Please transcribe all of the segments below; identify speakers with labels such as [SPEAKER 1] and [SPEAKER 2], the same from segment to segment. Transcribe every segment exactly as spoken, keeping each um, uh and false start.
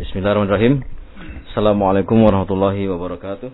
[SPEAKER 1] Bismillahirrahmanirrahim. Assalamualaikum warahmatullahi wabarakatuh.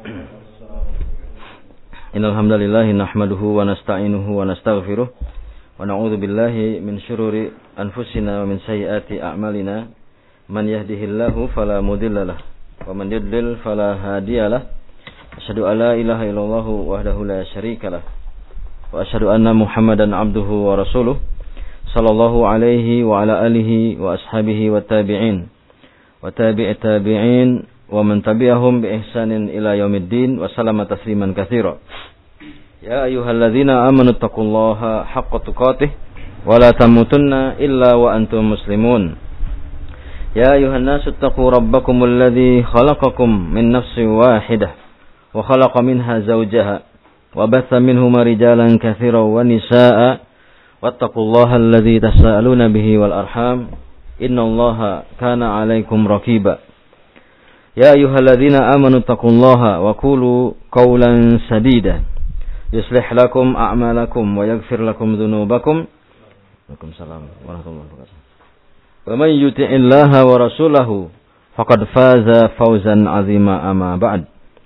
[SPEAKER 1] Innal hamdalillah nahmaduhu wa nasta'inuhu wa nastaghfiruh wa na'udzu billahi min syururi anfusina wa min sayyiati a'malina. Man yahdihillahu fala mudhillalah wa man yudlil fala hadiyalah. Asyhadu an la ilaha illallah wahdahu la syarikalah wa asyhadu anna Muhammadan abduhu wa rasuluh sallallahu alaihi wa ala alihi wa ashabihi wa tabi'in wa tabi'i tabi'in wa man tabi'ahum bi ihsanin ila yaumiddin wa sallama tasliman katsira. Ya ayyuhalladzina amanu taqullaha haqqa tuqatih wa la tamutunna illa wa antum muslimun. Ya ayyuhan nasu taqu rabbakumul ladzi khalaqakum min nafsin wahidah wa khalaqa minha zawjaha wa batha minhuma rijalan katsiran wa nisaa'a wattaqullaha alladzi tasaaluna bihi wal arham innallaha kana 'alaikum raqiba. Ya ayyuhalladzina amanu taqullaha wa qulu qawlan sadida yuslih lakum a'malakum wa yaghfir lakum dhunubakum. Waalaikumsalam warahmatullahi wabarakatuh. Wa may yuti'illaha wa rasulahu faqad faza fawzan 'azima amma ba'd.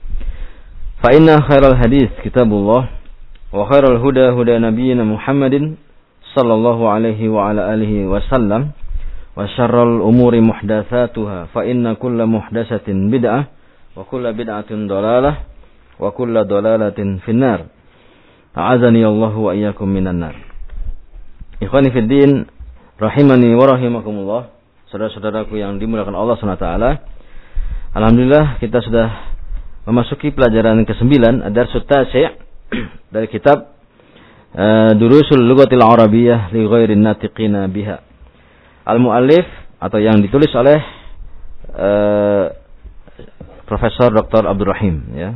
[SPEAKER 1] Fa inna khairal hadits kitabullah wa khairal huda huda nabiyyina Muhammadin sallallahu alaihi wa ala alihi wasallam wa syarrul umuri muhdatsatuha fa inna kulla muhdatsatin bid'ah wa kulla bid'atin dhalalah wa kulla dhalalatin finnar. A'azani Allahu wa iyyakum minan nar. Ikhwani fid din rahimani wa rahimakumullah. Saudara-saudaraku yang dimuliakan Allah Subhanahu wa taala. Alhamdulillah kita sudah memasuki pelajaran kesembilan ad-darsut tasi' dari kitab uh, Durusul Lughatil Arabiyyah li ghairin natiqina biha. Al-muallif atau yang ditulis oleh uh, Profesor Doktor Abdul Rahim, ya.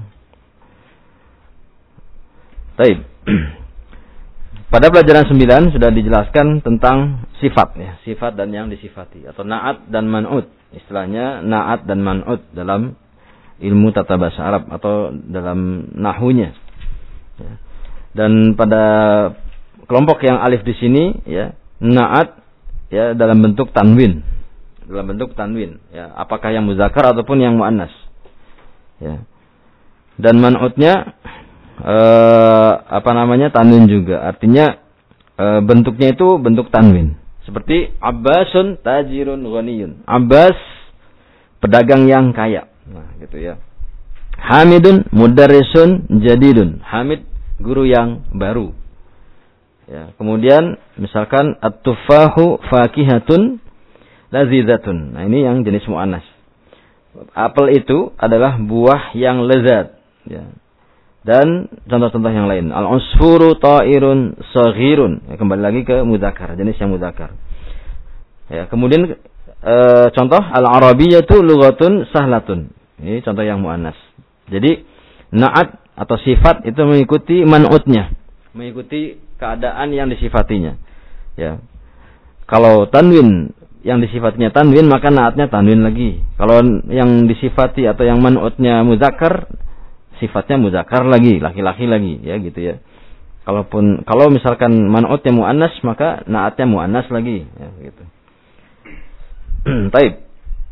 [SPEAKER 1] Baik. Pada pelajaran sembilan sudah dijelaskan tentang sifat, ya, sifat dan yang disifati atau na'at dan man'ut. Istilahnya na'at dan man'ut dalam ilmu tata bahasa Arab atau dalam nahwunya. Ya. Dan pada kelompok yang alif di sini, ya, na'at ya dalam bentuk tanwin, dalam bentuk tanwin, ya, apakah yang muzakkar ataupun yang muannas, ya. Dan man'utnya eh, apa namanya tanwin juga, artinya eh, bentuknya itu bentuk tanwin, seperti Abbasun tajirun ghaniyun, Abbas pedagang yang kaya, nah gitu ya. Hamidun mudarrisun jadidun, Hamid guru yang baru. Ya, kemudian misalkan at-tufahu fakihatun lazizatun. Nah, ini yang jenis muannas. Apel itu adalah buah yang lezat, ya. Dan contoh-contoh yang lain. Al-usfuru ta'irun saghirun. Ya, kembali lagi ke mudzakkar, jenis yang mudzakkar. Ya, kemudian e, contoh al-arabiyyatu lughatun sahlatun. Ini contoh yang muannas. Jadi na'at atau sifat itu mengikuti man'utnya, mengikuti keadaan yang disifatinya, ya. Kalau tanwin yang disifatinya tanwin, maka naatnya tanwin lagi. Kalau yang disifati atau yang man'utnya muzakkar, sifatnya muzakkar lagi, laki-laki lagi, ya gitu ya. Kalaupun kalau misalkan man'utnya muannas, maka naatnya muannas lagi, ya gitu. Baik.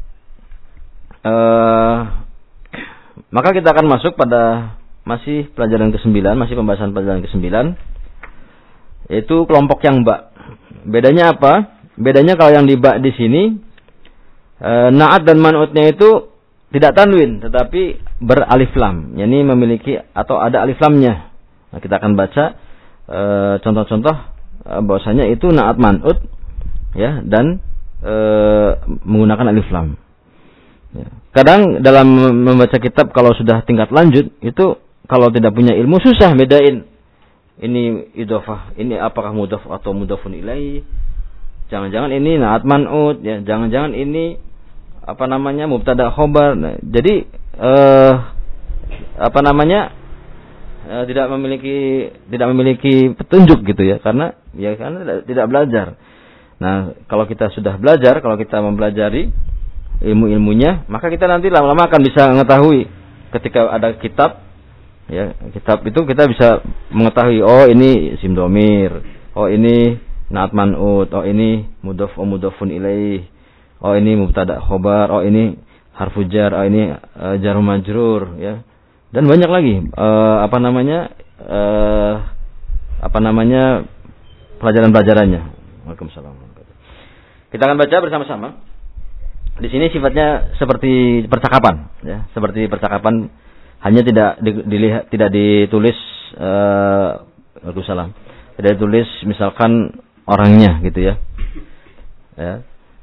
[SPEAKER 1] Uh, maka kita akan masuk pada masih pelajaran kesembilan, masih pembahasan pelajaran kesembilan. Itu kelompok yang ba. Bedanya apa? Bedanya kalau yang di ba di sini e, na'at dan man'utnya itu tidak tanwin tetapi beralif lam. Yani memiliki atau ada alif lamnya. Nah, kita akan baca e, contoh-contoh e, bahwasanya itu na'at man'ut, ya, dan e, menggunakan alif lam. Ya. Kadang dalam membaca kitab kalau sudah tingkat lanjut itu kalau tidak punya ilmu susah bedain ini idhofah, ini apakah mudhaf atau mudhafun ilaihi. Jangan-jangan ini na'at man'ut, ya, jangan-jangan ini apa namanya mubtada khobar. Nah, jadi eh, apa namanya eh, tidak memiliki tidak memiliki petunjuk gitu ya, karena ya karena tidak, tidak belajar. Nah, kalau kita sudah belajar, kalau kita mempelajari ilmu-ilmunya, maka kita nanti lama-lama akan bisa mengetahui ketika ada kitab. Ya, kitab itu kita bisa mengetahui, oh ini isim dhamir, oh ini na'at man'ut, oh ini mudhaf wa mudhafun ilaih, Oh ini mubtada khobar, oh ini harfu jar, oh ini uh, jar majrur ya. Dan banyak lagi uh, apa namanya uh, apa namanya pelajaran-pelajarannya. Waalaikumsalam. Kita akan baca bersama-sama. Di sini sifatnya seperti percakapan ya, seperti percakapan, hanya tidak di, dilihat tidak ditulis uh, Waalaikumsalam. Tidak ditulis misalkan orangnya gitu ya. Ya.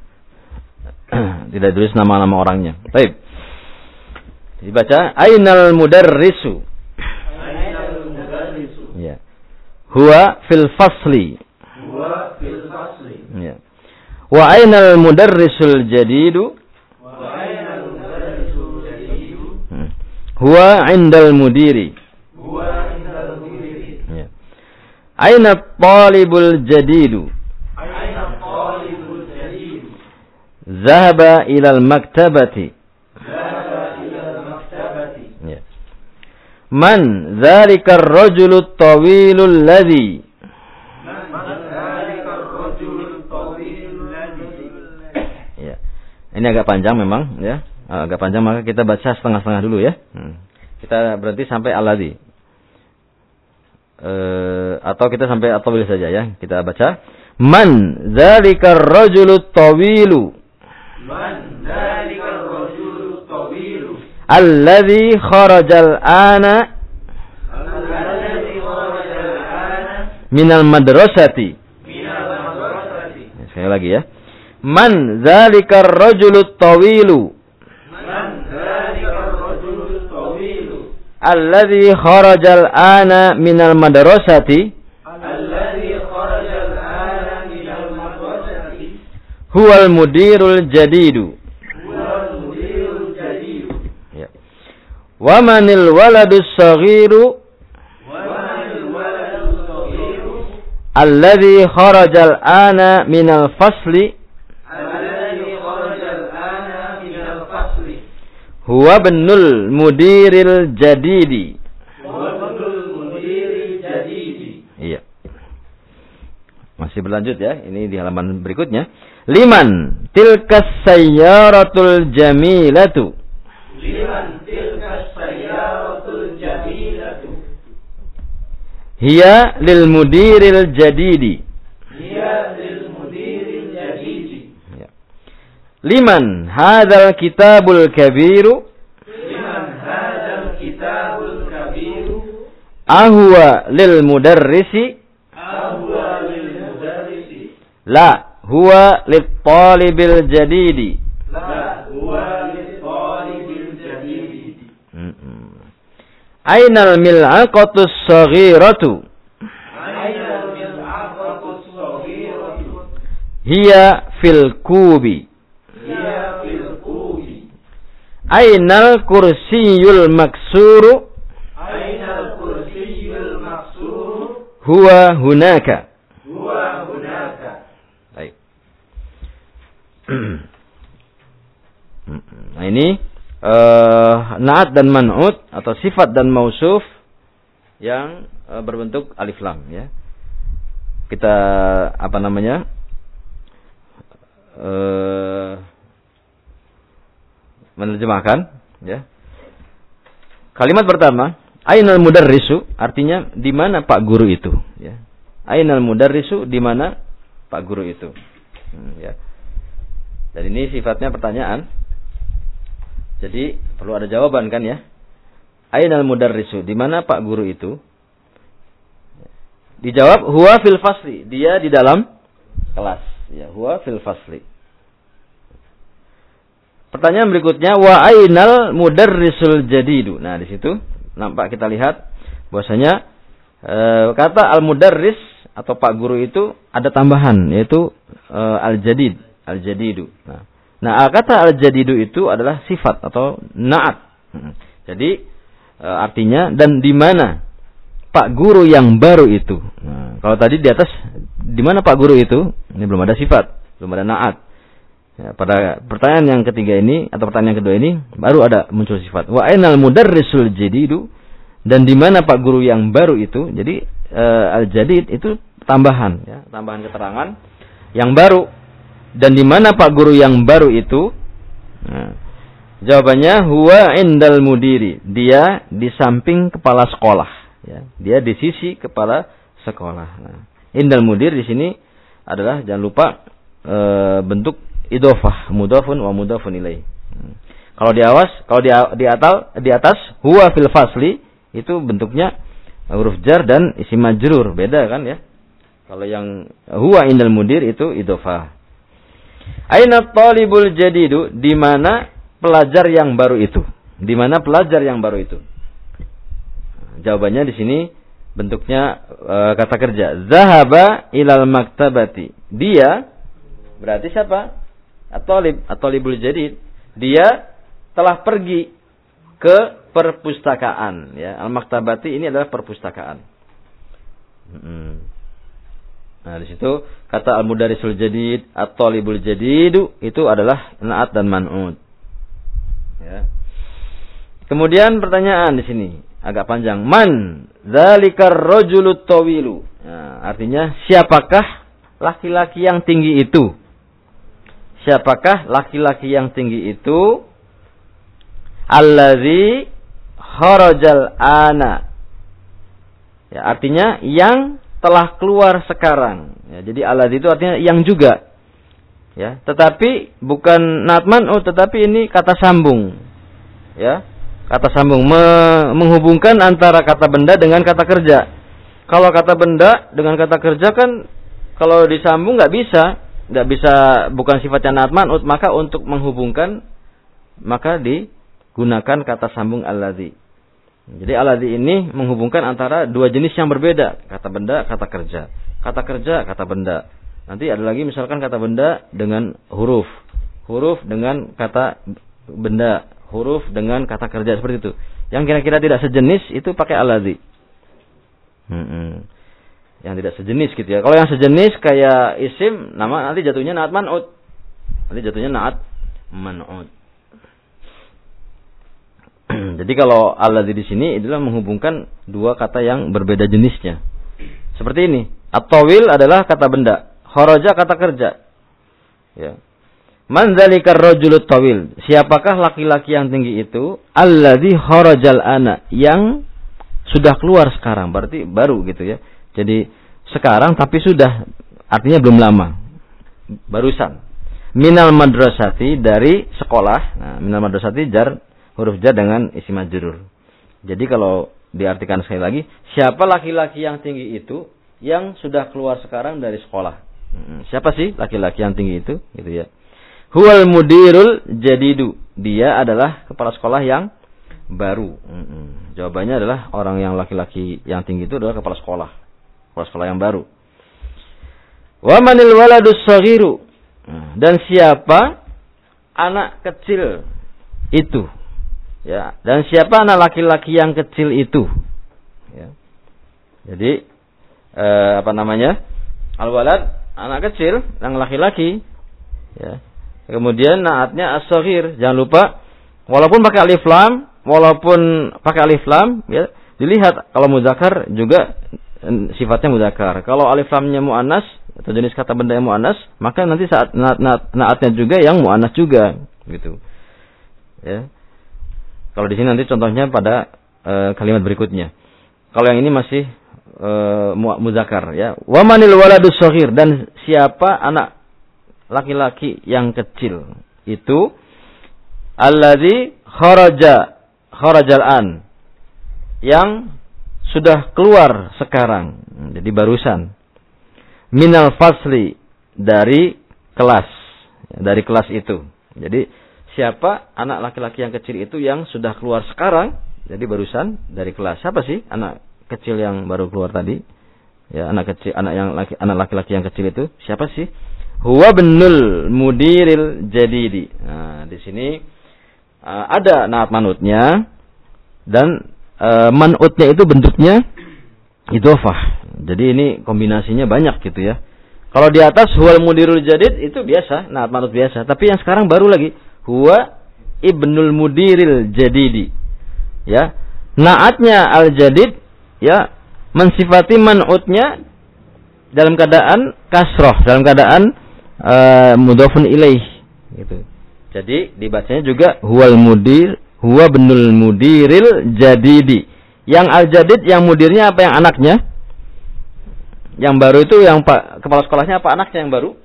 [SPEAKER 1] Tidak ditulis nama-nama orangnya. Baik. Dibaca ainal mudarrisu. Ainal mudarrisu. Ya. Huwa fil fasli. Huwa fil fasli. Ya. Wa ainal mudarrisul jadidu. Wa ainal mudarrisul jadidu. Huwa 'indal mudiri. Huwa 'indal mudiri. Ya. Aina talibul jadidu. Aina talibul jadidu. Zahaba ilal maktabati. Zahaba ilal maktabati. Ya. Man dzalika ar-rajulu at-tawilul ladzi. Man dzalika ar-rajulu at-tawilul ladzi. Ya. Ini agak panjang memang ya. Agak panjang, maka kita baca setengah-setengah dulu ya. Hmm. Kita berhenti sampai al-ladzi. E, atau kita sampai at-tawil saja ya. Kita baca man dzalika ar-rajulu at-tawilu. Man dzalika ar-rajulu at-tawilu. Alladzi kharajal ana. Alladzi kharajal ana minal madrasati. Minal madrasati. Sekali lagi ya. Man dzalika ar-rajulu at-tawilu. Man dzalika ar-rajulu at-tawilu. Alladzi kharajal ana minal madrasati. Alladzi kharajal ana minal madrasati. Huwal mudirul jadidu. Huwal mudirul jadidu. Ya. Wa manil waladus saghiru. Wa manil waladus saghiru. Alladzi kharajal ana minal fasli. Alladzi kharajal ana minal fasli. Huwa ibnul mudiril jadidi. Huwa ibnul mudiril jadidi. Iya. Masih berlanjut ya. Ini di halaman berikutnya. Liman tilkas sayyaratul jamilatu. Liman tilkas sayyaratul jamilatu. Hiya lil mudiril jadidi. Hiya lil mudiril jadidi. Ya. Liman hadzal kitabul kabiru. Liman hadzal kitabul kabiru. Ahwa lil mudarrisi. Ahwa lil mudarrisi. La huwa lit talibil jadidi. La huwa lit talibil jadidi. Ainal mil'aqatus saghiratu. Ainal mil'aqatus saghiratu. Hiya fil kubi. Hiya fil kubi. Ainal kursiyul maksuru. Ainal kursiyul maksuru. Huwa hunaka. Huwa hunaka. Baik. Nah ini uh, naat dan man'ut atau sifat dan mausuf yang uh, berbentuk alif lam ya. Kita apa namanya? Uh, menerjemahkan ya. Kalimat pertama, ainal mudarrisu, artinya di mana Pak Guru itu ya. Ainal mudarrisu, di mana Pak Guru itu. Hmm, ya. Dan ini sifatnya pertanyaan. Jadi perlu ada jawaban kan ya. Ainal mudarrisu, di mana Pak Guru itu? Dijawab huwa fil fasli, dia di dalam kelas. Ya, huwa fil fasli. Pertanyaan berikutnya, wa ainal mudarrisul jadidu. Nah, di situ nampak kita lihat bahwasanya e, kata al-mudarris atau Pak Guru itu ada tambahan yaitu e, al-jadid, al-jadidu. Nah, nah kata al-jadidu itu adalah sifat atau na'at. Jadi e, artinya dan di mana Pak Guru yang baru itu. Nah, kalau tadi di atas di mana Pak Guru itu? Ini belum ada sifat, belum ada na'at. Ya, pada pertanyaan yang ketiga ini atau pertanyaan yang kedua ini baru ada muncul sifat. Wa ainal mudarrisul jadidu, dan di mana Pak Guru yang baru itu. Jadi e, al-jadid itu tambahan ya, tambahan keterangan yang baru. Dan di mana Pak Guru yang baru itu? Nah, jawabannya huwa indal mudiri. Dia di samping kepala sekolah. Ya, dia di sisi kepala sekolah. Nah, indal mudir di sini adalah jangan lupa e, bentuk idhofah, mudhafun wa mudhafun ilaih. Hmm. Kalau di awas, kalau di di atas di atas huwa fil fasli itu bentuknya huruf jar dan isim majrur, beda kan ya? Kalau yang huwa indal mudir itu idhofah. Aina talibul jadidu, di mana pelajar yang baru itu? Di mana pelajar yang baru itu? Jawabannya di sini bentuknya e, kata kerja. Zahaba ilal maktabati. Dia berarti siapa? At-talib, at-talibul jadid. Dia telah pergi ke perpustakaan, ya. Al-maktabati ini adalah perpustakaan. Hmm. Nah, di situ kata al-mudarrisul jadid, at-talibul jadidu itu adalah na'at dan man'ud. Ya. Kemudian pertanyaan di sini agak panjang. Man dzalikar rajulut tawilu. Nah, artinya siapakah laki-laki yang tinggi itu? Siapakah laki-laki yang tinggi itu? Allazi kharajal ana. Ya, artinya yang telah keluar sekarang. Ya, jadi allazi itu artinya yang juga. Ya, tetapi bukan na'at man'ud, tetapi ini kata sambung. Ya, kata sambung me- menghubungkan antara kata benda dengan kata kerja. Kalau kata benda dengan kata kerja kan kalau disambung nggak bisa, nggak bisa, bukan sifatnya na'at man'ud, maka untuk menghubungkan maka digunakan kata sambung allazi. Jadi allazi ini menghubungkan antara dua jenis yang berbeda, kata benda, kata kerja. Kata kerja, kata benda. Nanti ada lagi misalkan kata benda dengan huruf, huruf dengan kata benda, huruf dengan kata kerja, seperti itu. Yang kira-kira tidak sejenis itu pakai allazi. Hmm-hmm. Yang tidak sejenis gitu ya. Kalau yang sejenis kayak isim, nama nanti jatuhnya na'at man'ud. Nanti jatuhnya na'at man'ud. Jadi kalau allazi di sini adalah menghubungkan dua kata yang berbeda jenisnya. Seperti ini. At-tawil adalah kata benda, kharaja kata kerja. Ya. Man dzalikar rajulut tawil. Siapakah laki-laki yang tinggi itu? Allazi kharajal ana, yang sudah keluar sekarang, berarti baru gitu ya. Jadi sekarang tapi sudah, artinya belum lama. Barusan. Minal madrasati, dari sekolah. Nah, minal madrasati jar, huruf jar dengan isim majrur. Jadi kalau diartikan sekali lagi, siapa laki-laki yang tinggi itu yang sudah keluar sekarang dari sekolah? Hmm, siapa sih laki-laki yang tinggi itu? Gitu ya. Huwal mudirul jadidu. Dia adalah kepala sekolah yang baru. Hmm, jawabannya adalah orang yang laki-laki yang tinggi itu adalah kepala sekolah. Kepala sekolah yang baru. Wa manil waladus saghiru. Dan siapa anak kecil itu? Ya, dan siapa anak laki-laki yang kecil itu? Ya. Jadi eh, apa namanya? Al-walad, anak kecil, yang laki-laki. Ya. Kemudian naatnya as-saghir. Jangan lupa, walaupun pakai alif lam, walaupun pakai alif lam, ya, dilihat kalau muzakkar juga sifatnya muzakkar. Kalau alif lamnya muannas atau jenis kata benda yang muannas, maka nanti saat naat, naat, naatnya juga yang muannas juga, gitu. Ya. Kalau di sini nanti contohnya pada e, kalimat berikutnya. Kalau yang ini masih e, muzakkar ya. Wa manil waladus shaghir, dan siapa anak laki-laki yang kecil itu? Allazi kharaja kharajal an, yang sudah keluar sekarang. Jadi barusan. Minal fasli, dari kelas, dari kelas itu. Jadi siapa anak laki-laki yang kecil itu yang sudah keluar sekarang, jadi barusan dari kelas. Siapa sih anak kecil yang baru keluar tadi? Ya, anak kecil, anak yang laki, anak laki-laki yang kecil itu siapa sih? Huwa ibnul mudiril jadidi. Nah, di sini uh, ada naat manutnya, dan uh, manutnya itu bentuknya idhofah. Jadi ini kombinasinya banyak gitu ya. Kalau di atas huwal mudirul jadid itu biasa, naat manut biasa, tapi yang sekarang baru lagi huwa ibnul mudiril jadidi. Ya, naatnya al jadid ya mensifati man'utnya dalam keadaan kasroh, dalam keadaan uh, mudhafun ilaih gitu. Jadi dibacanya juga huwal mudir, huwa benul mudiril jadidi. Yang al-jadid yang mudirnya apa, yang anaknya? Yang baru itu yang pak kepala sekolahnya apa anaknya yang baru?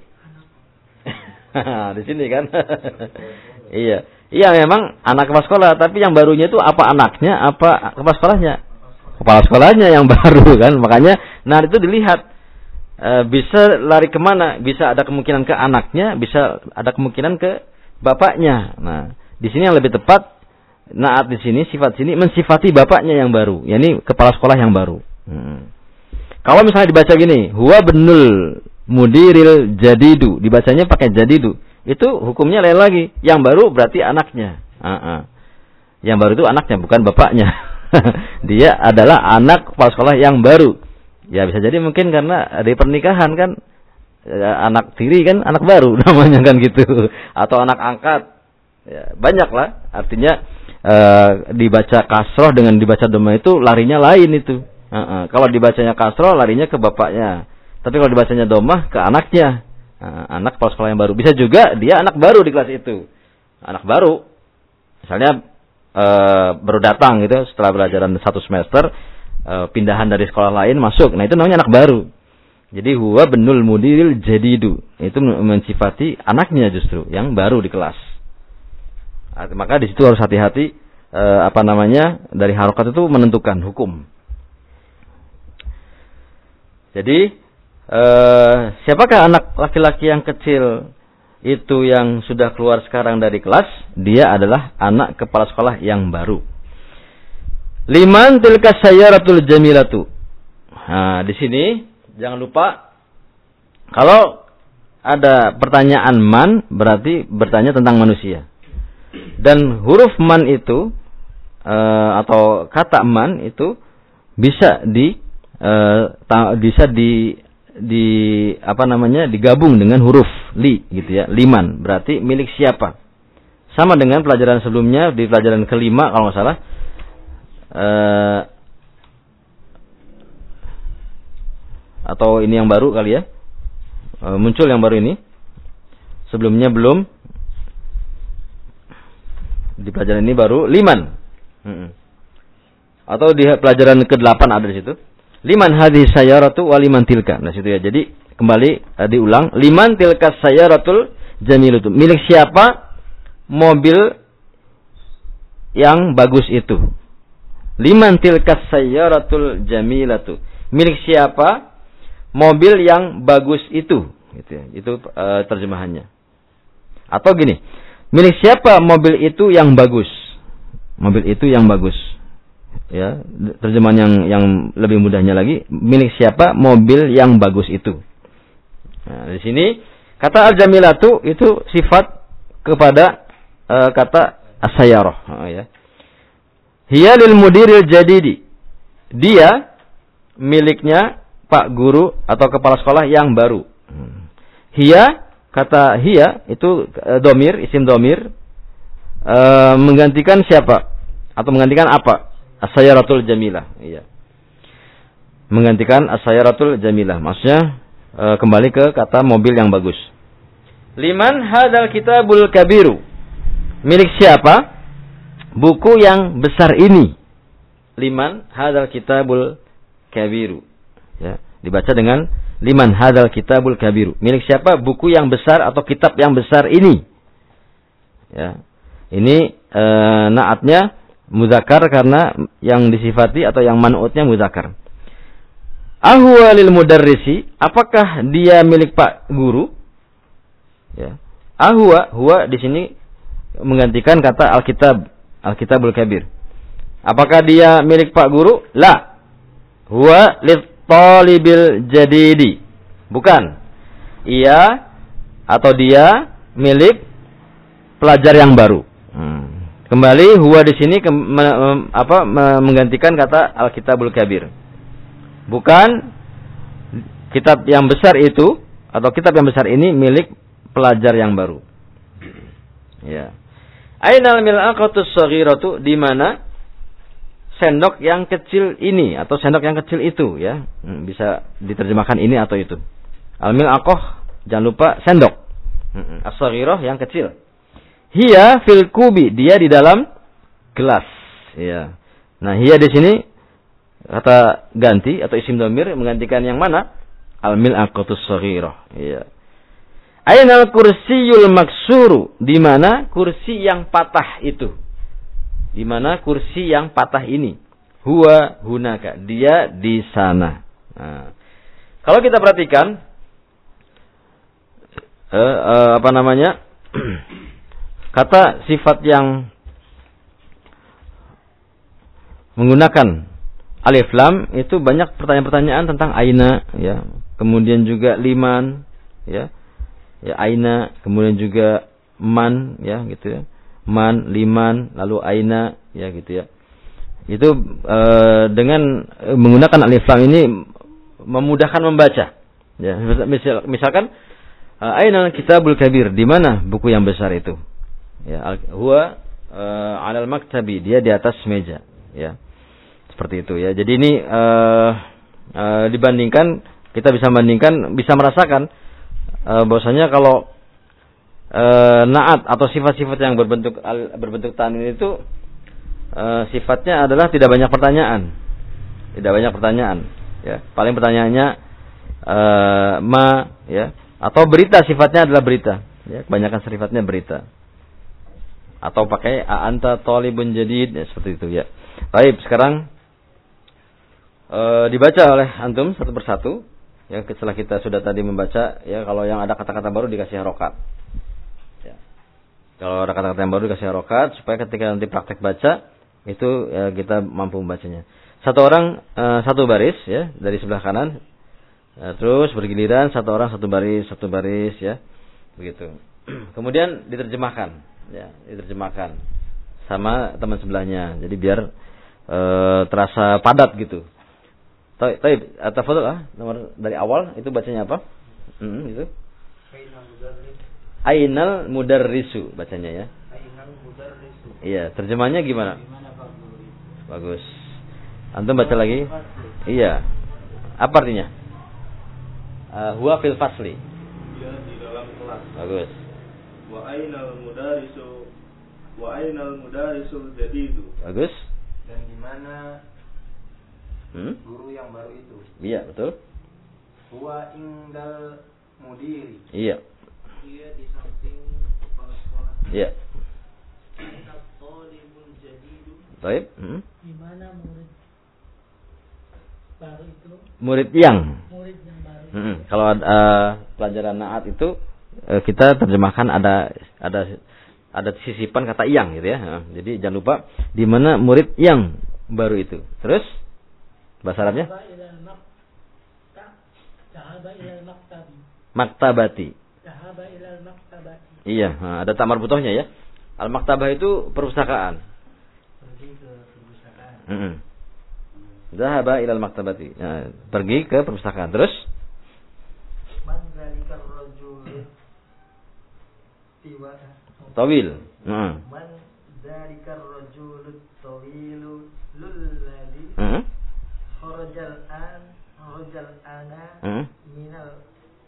[SPEAKER 1] Di sini kan. Iya. Iya memang anak kepala sekolah, tapi yang barunya itu apa anaknya, apa kepala sekolahnya? Kepala sekolahnya yang baru kan. Makanya nah itu dilihat e, bisa lari kemana? Bisa ada kemungkinan ke anaknya, bisa ada kemungkinan ke bapaknya. Nah, di sini yang lebih tepat naat di sini, sifat sini mensifati bapaknya yang baru, yakni kepala sekolah yang baru. Hmm. Kalau misalnya dibaca gini, huwa benul mudiril jadidu, dibacanya pakai jadidu, itu hukumnya lain lagi. Yang baru berarti anaknya. Uh-uh. Yang baru itu anaknya, bukan bapaknya. Dia adalah anak kepala sekolah yang baru. Ya bisa jadi mungkin karena dari pernikahan kan, anak tiri kan anak baru namanya kan gitu, atau anak angkat. Ya, banyak lah. Artinya Uh, dibaca kasroh dengan dibaca dhamma itu larinya lain itu. Uh-uh. Kalau dibacanya kasroh larinya ke bapaknya. Tapi kalau dibacanya dhammah ke anaknya. Uh, anak kepala sekolah yang baru. Bisa juga dia anak baru di kelas itu. Anak baru. Misalnya uh, baru datang gitu setelah pelajaran satu semester, uh, pindahan dari sekolah lain masuk. Nah itu namanya anak baru. Jadi huwa benul mudiril jadidu. Itu mensifati anaknya justru yang baru di kelas. Maka di situ harus hati-hati eh, apa namanya dari harokat itu menentukan hukum. Jadi eh, siapakah anak laki-laki yang kecil itu yang sudah keluar sekarang dari kelas? Dia adalah anak kepala sekolah yang baru. Liman tilka sayyaratul jamilatu. Nah, di sini jangan lupa kalau ada pertanyaan man berarti bertanya tentang manusia. Dan huruf man itu e, atau kata man itu bisa di e, ta, bisa di di apa namanya digabung dengan huruf li gitu ya. Liman berarti milik siapa. Sama dengan pelajaran sebelumnya di pelajaran kelima kalau nggak salah. E, atau ini yang baru kali ya. E, muncul yang baru ini. Sebelumnya belum. Di pelajaran ini baru liman. Mm-mm. Atau di pelajaran kedelapan ada di situ. Liman hadhihi sayyaratu wa liman tilka. Nah situ ya. Jadi kembali uh, diulang, liman tilka sayyaratul jamilatu. Milik siapa mobil yang bagus itu? Liman tilka sayyaratul jamilatu. Milik siapa mobil yang bagus itu? Gitu ya. Itu uh, terjemahannya. Atau gini, milik siapa mobil itu yang bagus? Mobil itu yang bagus. Ya, terjemahan yang yang lebih mudahnya lagi, milik siapa mobil yang bagus itu? Nah, di sini kata al-jamilatu itu sifat kepada uh, kata as-sayyarah, oh, ya. Hiya lil mudiril jadidi. Dia miliknya Pak Guru atau kepala sekolah yang baru. Hiya, kata hiya itu e, domir, isim domir e, menggantikan siapa? Atau menggantikan apa? As-sayyaratul jamilah. Iya. Menggantikan as-sayyaratul jamilah. Maksudnya e, kembali ke kata mobil yang bagus. Liman hadzal kitabul kabiru. Milik siapa buku yang besar ini? Liman hadzal kitabul kabiru. Ya, dibaca dengan liman hadzal kitabul kabiru. Milik siapa buku yang besar atau kitab yang besar ini? Ya. Ini e, naatnya muzakkar karena yang disifati atau yang man'utnya muzakkar. Ahwa lil mudarrisi, apakah dia milik Pak Guru? Ya. Ahwa, huwa di sini menggantikan kata alkitab, alkitabul kabir. Apakah dia milik Pak Guru? La. Huwa lit talibil jadidi. Bukan. Ia atau dia milik pelajar yang baru. Hmm. Kembali huwa di sini ke, me, me, apa me, menggantikan kata Alkitabul Kabir. Bukan kitab yang besar itu atau kitab yang besar ini milik pelajar yang baru. Ya. Ainal mil'aqatus shaghiratu, di mana sendok yang kecil ini atau sendok yang kecil itu, ya. Bisa diterjemahkan ini atau itu. Al-mil'aqah Jangan lupa sendok. As-saghirah yang kecil. Hiya fil kubi, dia di dalam gelas. Ya. Nah, hiya di sini kata ganti atau isim dhamir menggantikan yang mana? Al-mil'aqatus saghirah. Ya. Ainal kursiyul maksuru, di mana kursi yang patah itu? Di mana kursi yang patah ini? Huwa hunaka, dia di sana. Nah, kalau kita perhatikan eh, eh, apa namanya? Kata sifat yang menggunakan alif lam itu banyak pertanyaan-pertanyaan tentang aina, ya. Kemudian juga liman, ya. Ya aina, kemudian juga man, ya gitu ya. Man, liman, lalu aina, ya gitu ya. Itu e, dengan e, menggunakan alif lam ini memudahkan membaca. Ya, misal, misalkan aina kitabul kabir, di mana buku yang besar itu? Ya, huwa e, 'alal maktabi, dia di atas meja, ya. Seperti itu ya. Jadi ini e, e, dibandingkan, kita bisa bandingkan, bisa merasakan e, bahwasanya kalau E, naat atau sifat-sifat yang berbentuk berbentuk tanwin itu e, sifatnya adalah tidak banyak pertanyaan, tidak banyak pertanyaan, ya. Paling pertanyaannya e, ma, ya, atau berita, sifatnya adalah berita, ya. Kebanyakan sifatnya berita. Atau pakai a anta thalibun jadid, ya, seperti itu ya. Baik, sekarang e, dibaca oleh antum satu persatu, ya. Setelah kita sudah tadi membaca, ya, kalau yang ada kata-kata baru dikasih harokat. Kalau ada kata-kata yang baru dikasih harokat supaya ketika nanti praktek baca itu ya, kita mampu membacanya. Satu orang uh, satu baris, ya, dari sebelah kanan, uh, terus bergiliran satu orang satu baris satu baris, ya, begitu. Kemudian diterjemahkan, ya, diterjemahkan sama teman sebelahnya. Jadi biar uh, terasa padat gitu. Taib, tafadhol ah, nomor dari awal itu bacanya apa? Hmm, itu. Ainal mudarrisu bacanya, ya. Ainal mudarrisu. Iya, terjemahnya gimana? Bagus. Antum baca lagi? Iya. Apa artinya? Uh, huwa fil fasli. Dia di dalam kelas. Bagus. Wa ainal mudarrisu wa ainal mudarrisul jadidu. Bagus. Dan di mana hmm? guru yang baru itu? Iya, betul. Huwa indal mudiri. Iya. Dia di samping kepala sekolah. Iya. Baik. Hmm. Di mana murid baru itu? Murid yang. Murid yang baru. Hmm. Kalau uh, pelajaran naat itu uh, kita terjemahkan ada ada ada sisipan kata yang gitu ya. Nah, jadi jangan lupa di mana murid yang baru itu. Terus bahasa Arabnya? Maktabati. Iya, nah, ada tamar butohnya ya. Al-maktabah itu perpustakaan. Pergi ke perpustakaan. Heeh. Zahaba ilal maktabati. Nah, pergi ke perpustakaan. Terus? Man zalikar rajul tiwa tawil. Heeh. Man zalikar rajul tawil lulladhi. Heeh. Kharajal an, kharajal ana minal.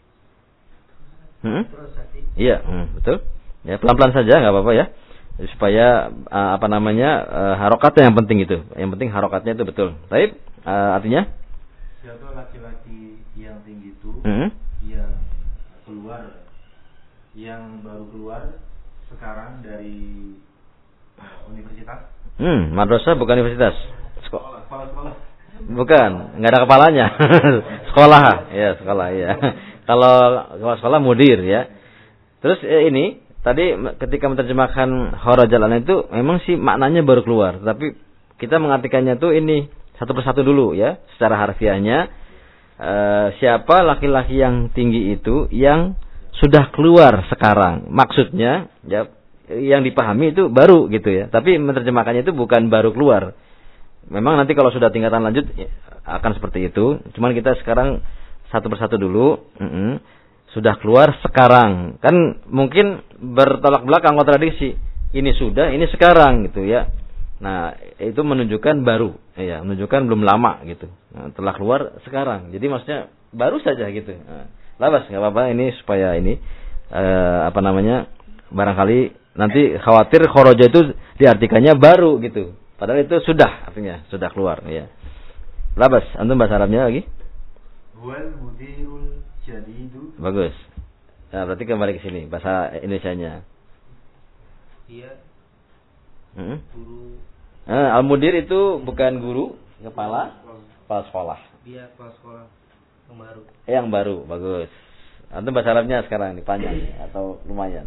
[SPEAKER 1] Hmm? Iya, hmm, betul. Ya, pelan-pelan saja, nggak apa-apa ya. Supaya uh, apa namanya uh, harokatnya yang penting itu. Yang penting harokatnya itu betul. Baik, uh, artinya? Siapa laki-laki yang tinggi itu hmm? yang keluar, yang baru keluar sekarang dari uh, universitas? Hmm, madrasah bukan universitas. Sekolah, sekolah, sekolah. Bukan, nggak ada kepalanya. Sekolah, ya sekolah, ya. Kalau kalau sekolah mudir, ya. Terus eh, ini tadi ketika menerjemahkan kharajalan itu memang sih maknanya baru keluar, tapi kita mengartikannya tuh ini satu persatu dulu ya, secara harfiahnya eh, siapa laki-laki yang tinggi itu yang sudah keluar sekarang. Maksudnya ya yang dipahami itu baru gitu ya, tapi menerjemahkannya itu bukan baru keluar. Memang nanti kalau sudah tingkatan lanjut ya, akan seperti itu. Cuman kita sekarang satu persatu dulu, mm-mm. Sudah keluar sekarang. Kan mungkin bertolak belakang kontradiksi. Ini sudah, ini sekarang gitu ya. Nah, itu menunjukkan baru, ya, menunjukkan belum lama gitu. Nah, telah keluar sekarang. Jadi maksudnya baru saja gitu. Nah, Labas, nggak apa-apa. Ini supaya ini uh, apa namanya? Barangkali nanti khawatir khoroja itu diartikannya baru gitu. Padahal itu sudah artinya sudah keluar. Ya. Labas. Antum bahasa Arabnya lagi?
[SPEAKER 2] Wal mudirul jadidu.
[SPEAKER 1] Bagus. Nah, berarti kembali ke sini bahasa Indonesianya.
[SPEAKER 2] Iya.
[SPEAKER 1] Hmm?
[SPEAKER 2] Guru.
[SPEAKER 1] Eh, al-mudir itu bukan guru, kepala, kepala sekolah.
[SPEAKER 2] Dia kepala sekolah yang baru.
[SPEAKER 1] Yang baru, bagus. Antum bahasa Arabnya sekarang ini panjang atau lumayan.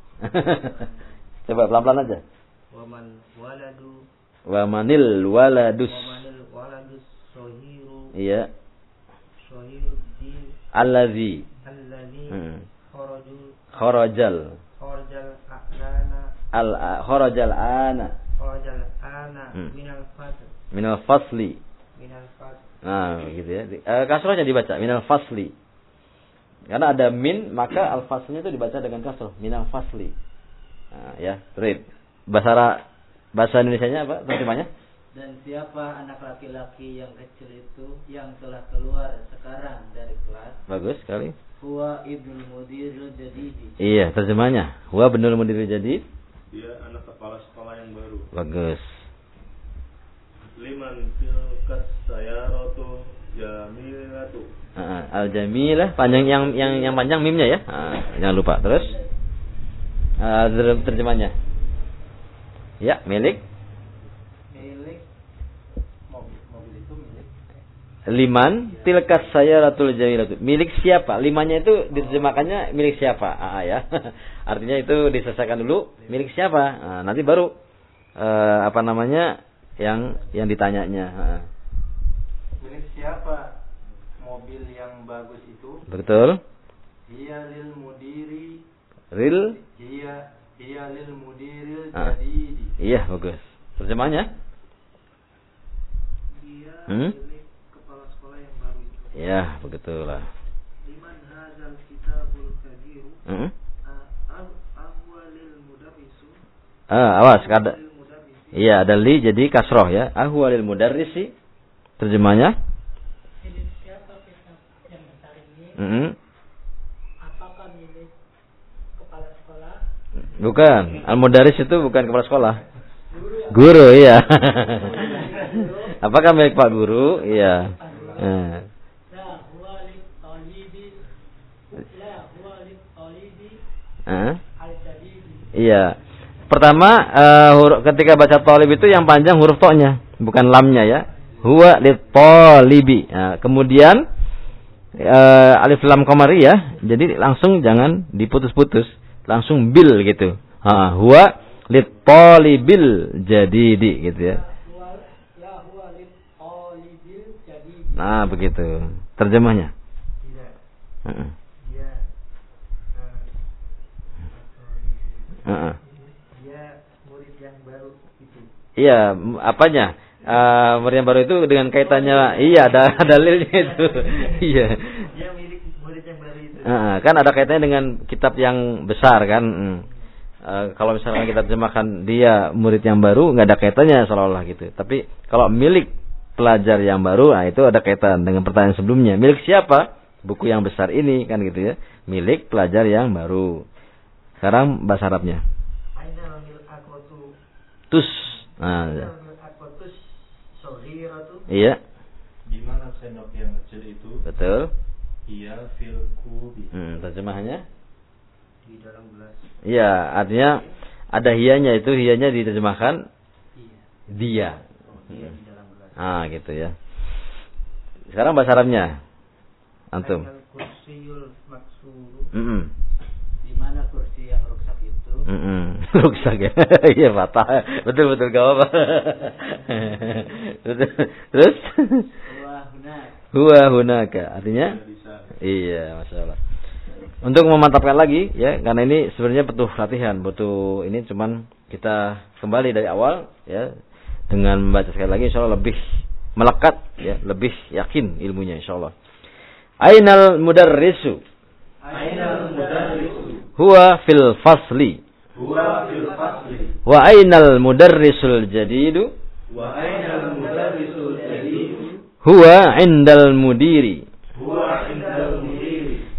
[SPEAKER 1] Coba pelan-pelan aja.
[SPEAKER 2] Waman waladu.
[SPEAKER 1] Wamanil waladus.
[SPEAKER 2] Wamanil waladus sohiru.
[SPEAKER 1] Iya.
[SPEAKER 2] Sohiru din.
[SPEAKER 1] Allazi.
[SPEAKER 2] Allazi.
[SPEAKER 1] Hmm.
[SPEAKER 2] Kharajul.
[SPEAKER 1] Kharajal.
[SPEAKER 2] Kharajal a'lana.
[SPEAKER 1] Al kharajal ana.
[SPEAKER 2] Kharajal ana.
[SPEAKER 1] Hmm.
[SPEAKER 2] Minal fasl.
[SPEAKER 1] Minal fasli.
[SPEAKER 2] Minal fasl.
[SPEAKER 1] Nah, gitu ya. Eh, kasrohnya dibaca minal fasli. Karena ada min, maka al-faslnya itu dibaca dengan kasroh, minal fasli. Nah, ya, terus bahasa bahasa Indonesianya apa terjemahnya?
[SPEAKER 3] Dan siapa anak laki-laki yang kecil itu yang telah keluar sekarang dari kelas?
[SPEAKER 1] Bagus sekali.
[SPEAKER 3] Huwa ibnul mudiril jadidi.
[SPEAKER 1] Iya, terjemahnya. Huwa ibnul mudiril jadid.
[SPEAKER 4] Dia anak kepala sekolah yang baru.
[SPEAKER 1] Bagus.
[SPEAKER 4] Liman tilkas sayaratu jamilatu.
[SPEAKER 1] Uh, al-jamilah panjang yang yang yang panjang mimnya ya. Uh, jangan lupa. Terus uh, terjemahnya. Ya, milik.
[SPEAKER 2] Milik. Mobil, mobil itu milik.
[SPEAKER 1] Liman tilkas sayaratul jamilatu. Milik siapa? Limannya itu diterjemahkannya milik siapa? Ah, ya. Artinya itu diselesaikan dulu milik siapa? Nah, nanti baru uh, apa namanya? yang yang ditanyanya. Uh.
[SPEAKER 2] Milik siapa mobil yang bagus itu?
[SPEAKER 1] Betul.
[SPEAKER 2] Iya lil mudiri.
[SPEAKER 1] Ril.
[SPEAKER 2] Iya iya lil mudiril
[SPEAKER 1] Ah.
[SPEAKER 2] jadidi.
[SPEAKER 1] Iya, bagus. Terjemahnya?
[SPEAKER 2] Dia
[SPEAKER 1] Hmm?
[SPEAKER 2] milik kepala sekolah yang baru itu.
[SPEAKER 1] Ya, begitulah.
[SPEAKER 2] Liman hadzal kitabul kabiru.
[SPEAKER 1] Hmm?
[SPEAKER 2] Ahwalil mudarrisu.
[SPEAKER 1] Ah, awas, kada.
[SPEAKER 2] Lil mudarrisi.
[SPEAKER 1] Iya, ada li jadi kasroh ya. Ahwalil mudarrisi. Terjemahnya?
[SPEAKER 5] Milik siapa kitab yang besar ini?
[SPEAKER 1] Hmm.
[SPEAKER 5] Apakah milik kepala sekolah?
[SPEAKER 1] Bukan. Al-mudarris itu bukan kepala sekolah. Guru, iya. Apakah milik Pak Guru? Iya. Nah.
[SPEAKER 5] La huwa lit talibi. La huwa lit talibi
[SPEAKER 1] Hah?
[SPEAKER 5] al-jadidi.
[SPEAKER 1] Iya. Pertama, uh, huruf, ketika baca talib itu yang panjang huruf to-nya, bukan lamnya ya. Huwa lit talibi. Nah, kemudian uh, alif lam qamari ya. Jadi langsung jangan diputus-putus, langsung bil gitu. Ha, huwa lit talibil jadidi gitu ya.
[SPEAKER 5] La huwa lit talibil jadidi.
[SPEAKER 1] Nah, begitu. Terjemahnya.
[SPEAKER 2] Tidak.
[SPEAKER 1] Heeh.
[SPEAKER 2] Dia uh,
[SPEAKER 1] Heeh.
[SPEAKER 2] dia murid yang baru itu.
[SPEAKER 1] Iya, m- apanya? Uh, murid yang baru itu dengan kaitannya, iya ada dalilnya itu. Iya.
[SPEAKER 2] Dia milik murid yang baru itu.
[SPEAKER 1] Uh, kan ada kaitannya dengan kitab yang besar kan. Hmm. Uh, kalau misalkan kita terjemahkan dia murid yang baru, nggak ada kaitannya seolah-olah gitu. Tapi kalau milik pelajar yang baru, nah itu ada kaitan dengan pertanyaan sebelumnya. Milik siapa? Buku yang besar ini kan gitu ya. Milik pelajar yang baru. Sekarang bahasa Arabnya.
[SPEAKER 2] Aina mil akwatu.
[SPEAKER 1] Tus. Nah,
[SPEAKER 2] Aina mil akwatus sohiratu.
[SPEAKER 1] iya,
[SPEAKER 4] Di mana sendok yang kecil itu?
[SPEAKER 1] betul.
[SPEAKER 4] Ia fil kubi.
[SPEAKER 1] Hmm, terjemahannya?
[SPEAKER 2] Di dalam gelas.
[SPEAKER 1] Iya, artinya ada hiyanya itu, hiyanya diterjemahkan
[SPEAKER 2] Iya.
[SPEAKER 1] dia.
[SPEAKER 2] Dia di dalam gelas.
[SPEAKER 1] Ah, gitu ya. Sekarang bahasa Arabnya. Antum.
[SPEAKER 2] Ainal kursiyul maksuru.
[SPEAKER 1] Mm-mm.
[SPEAKER 3] Di mana kursi yang rusak itu?
[SPEAKER 1] Mm-mm. Rusak ya. Iya, patah. Betul betul gak apa-apa. Betul. Terus
[SPEAKER 3] Huwa hunak.
[SPEAKER 1] huwa hunaka. Artinya?
[SPEAKER 4] Bisa.
[SPEAKER 1] Iya, Masya Allah. Untuk memantapkan lagi ya, karena ini sebenarnya butuh latihan, butuh ini cuman kita kembali dari awal ya, dengan membaca sekali lagi insyaallah lebih melekat ya, lebih yakin ilmunya insyaallah. Ainal mudarrisu?
[SPEAKER 2] Ainal mudarrisu.
[SPEAKER 1] Huwa fil fasli.
[SPEAKER 2] Huwa fil fasli.
[SPEAKER 1] Wa ainal mudarrisul jadidu?
[SPEAKER 2] Wa ainal mudarrisul jadidu.
[SPEAKER 1] Huwa indal mudiri.
[SPEAKER 2] Huwa indal mudiri.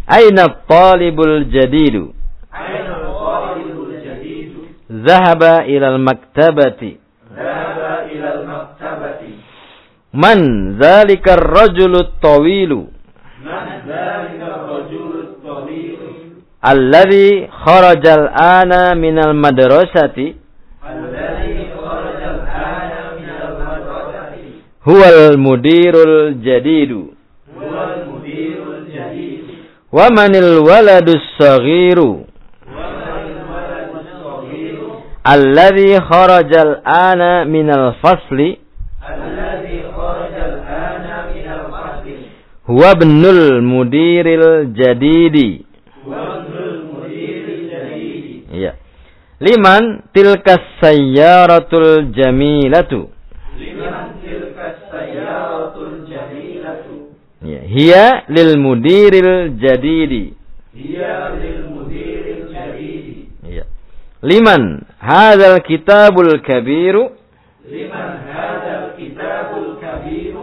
[SPEAKER 1] Aina talibul jadidu?
[SPEAKER 2] Aina talibul jadidu?
[SPEAKER 1] Zahaba ilal maktabati.
[SPEAKER 2] Dhahaba ilal maktabati.
[SPEAKER 1] Man zalika ar-rajulu tawilu?
[SPEAKER 2] Man dzalika ar-rajulu at-tawil?
[SPEAKER 1] Alladhi kharaja al-ana minal madrasati?
[SPEAKER 2] Alladhi kharaja al-ana minal madrasati.
[SPEAKER 1] Huwal mudirul jadidu.
[SPEAKER 2] Huwal mudirul jadid.
[SPEAKER 1] Wa manil waladus saghiru?
[SPEAKER 2] Wa manil waladus saghiru?
[SPEAKER 1] Alladhi kharaja al-ana minal fasli?
[SPEAKER 2] Alladhi kharaja al-ana minal fasli.
[SPEAKER 1] Huwa ibnul mudiril jadidi.
[SPEAKER 2] Huwa ibnul mudiril jadid.
[SPEAKER 1] Iya. Liman tilkas sayyaratul jamilatu?
[SPEAKER 2] Liman tilkas sayyaratul jamilatu?
[SPEAKER 1] Iya. Hiya lil mudiril jadidi.
[SPEAKER 2] Hiya lil mudiril jadid.
[SPEAKER 1] Iya. Liman hadzal kitabul kabiru?
[SPEAKER 2] Liman hadzal kitabul kabiru?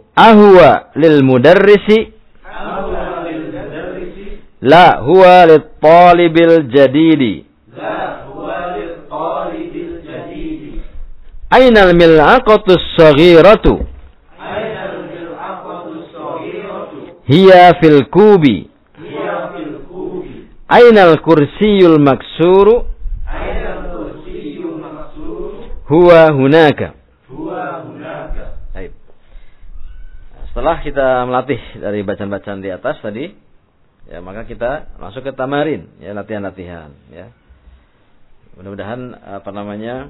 [SPEAKER 1] Ahwa lil mudarrisi?
[SPEAKER 2] Ahwa lil mudarrisi?
[SPEAKER 1] La huwa lit talibil jadidi.
[SPEAKER 2] La huwa lil talibil jadid.
[SPEAKER 1] Ainal mil'aqatus saghiratu?
[SPEAKER 2] Aina al-mil'aqatus saghiratu?
[SPEAKER 1] Hiya fil kubi.
[SPEAKER 2] Hiya fil kubi.
[SPEAKER 1] Ainal kursiyul maksuru?
[SPEAKER 2] Aina al-kursiyyu maksur?
[SPEAKER 1] Huwa hunaka.
[SPEAKER 2] Huwa hunaka.
[SPEAKER 1] Baik. Setelah kita melatih dari bacaan-bacaan di atas tadi, ya maka kita masuk ke tamarin, ya latihan-latihan, ya. Mudah-mudahan apa namanya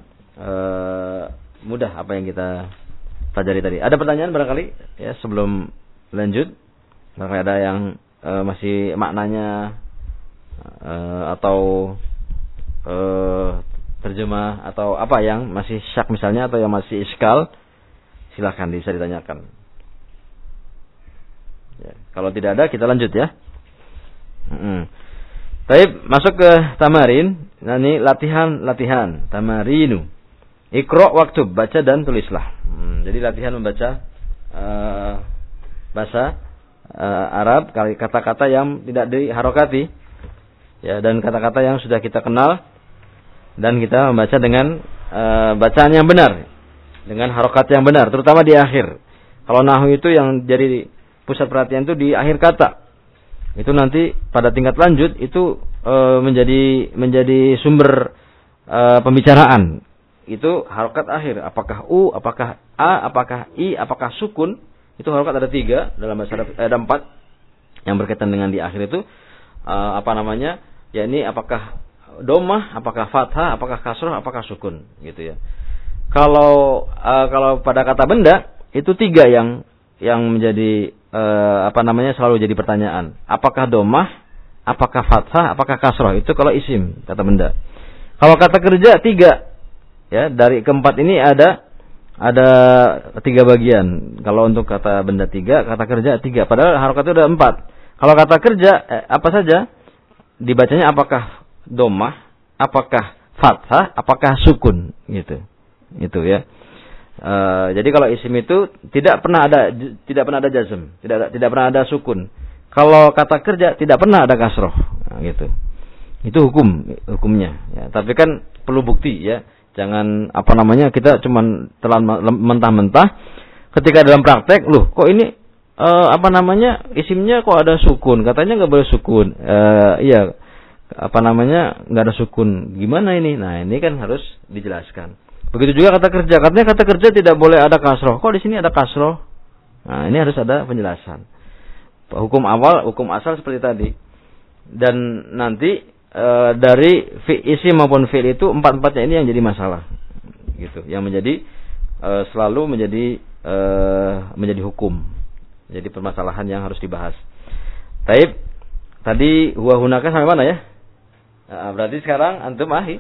[SPEAKER 1] uh, mudah apa yang kita pelajari tadi. Ada pertanyaan barangkali ya sebelum lanjut? Barangkali ada yang uh, masih maknanya uh, atau uh, terjemah atau apa yang masih syak misalnya atau yang masih iskal, silakan bisa ditanyakan. Ya, kalau tidak ada kita lanjut ya. Mm-mm. Baik, masuk ke tamarin. Nah, ini latihan-latihan tamarinu. Iqra waktub, baca dan tulislah. Hmm, jadi latihan membaca uh, bahasa uh, Arab, kata-kata yang tidak diharokati, ya, dan kata-kata yang sudah kita kenal dan kita membaca dengan uh, bacaan yang benar, dengan harokat yang benar, terutama di akhir. Kalau nahwu itu yang jadi pusat perhatian itu di akhir kata. Itu nanti pada tingkat lanjut itu e, menjadi menjadi sumber e, pembicaraan. Itu harokat akhir. Apakah u, apakah a, apakah i, apakah sukun? Itu harokat ada tiga dalam bahasa Arab, ada empat yang berkaitan dengan di akhir itu e, apa namanya? Ya ini apakah domah, apakah fathah, apakah kasroh, apakah sukun, gitu ya. Kalau e, kalau pada kata benda itu tiga yang yang menjadi eh, apa namanya selalu jadi pertanyaan. Apakah domah, apakah fathah, apakah kasroh? Itu kalau isim, kata benda. Kalau kata kerja tiga, ya dari keempat ini ada ada tiga bagian. Kalau untuk kata benda tiga, kata kerja tiga. Padahal harokatnya udah empat. Kalau kata kerja eh, apa saja dibacanya apakah domah, apakah fathah, apakah sukun, gitu, gitu ya. Uh, jadi kalau isim itu tidak pernah ada tidak pernah ada jazm, tidak tidak pernah ada sukun. Kalau kata kerja tidak pernah ada kasroh, nah, gitu. Itu hukum hukumnya. Ya. Tapi kan perlu bukti ya. Jangan apa namanya kita cuman telan mentah-mentah. Ketika dalam praktek, loh kok ini uh, apa namanya isimnya kok ada sukun? Katanya nggak boleh sukun. Uh, iya apa namanya nggak ada sukun. Gimana ini? Nah ini kan harus dijelaskan. Begitu juga kata kerja. Katanya kata kerja tidak boleh ada kasroh. Kok di sini ada kasroh? Nah, ini harus ada penjelasan. Hukum awal, hukum asal seperti tadi. Dan nanti e, dari fi, isim maupun fi'il itu empat-empatnya ini yang jadi masalah. Gitu. Yang menjadi e, selalu menjadi e, menjadi hukum. Jadi permasalahan yang harus dibahas. Taib. Tadi huwa hunaka sampai mana ya? Nah, berarti sekarang antum ahi.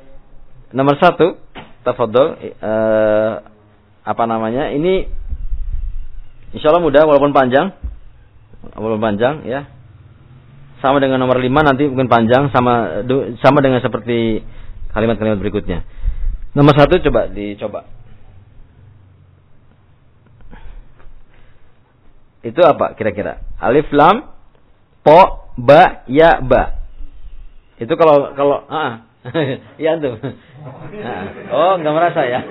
[SPEAKER 1] Nomor satu. Tafadhol, eh, apa namanya? Ini insyaallah mudah walaupun panjang. Walaupun panjang ya. Sama dengan nomor lima nanti mungkin panjang sama sama dengan seperti kalimat-kalimat berikutnya. Nomor satu coba dicoba. Itu apa kira-kira? Alif lam po, ba, ya, ba. Itu kalau kalau ah iya antum. Oh, enggak merasa ya.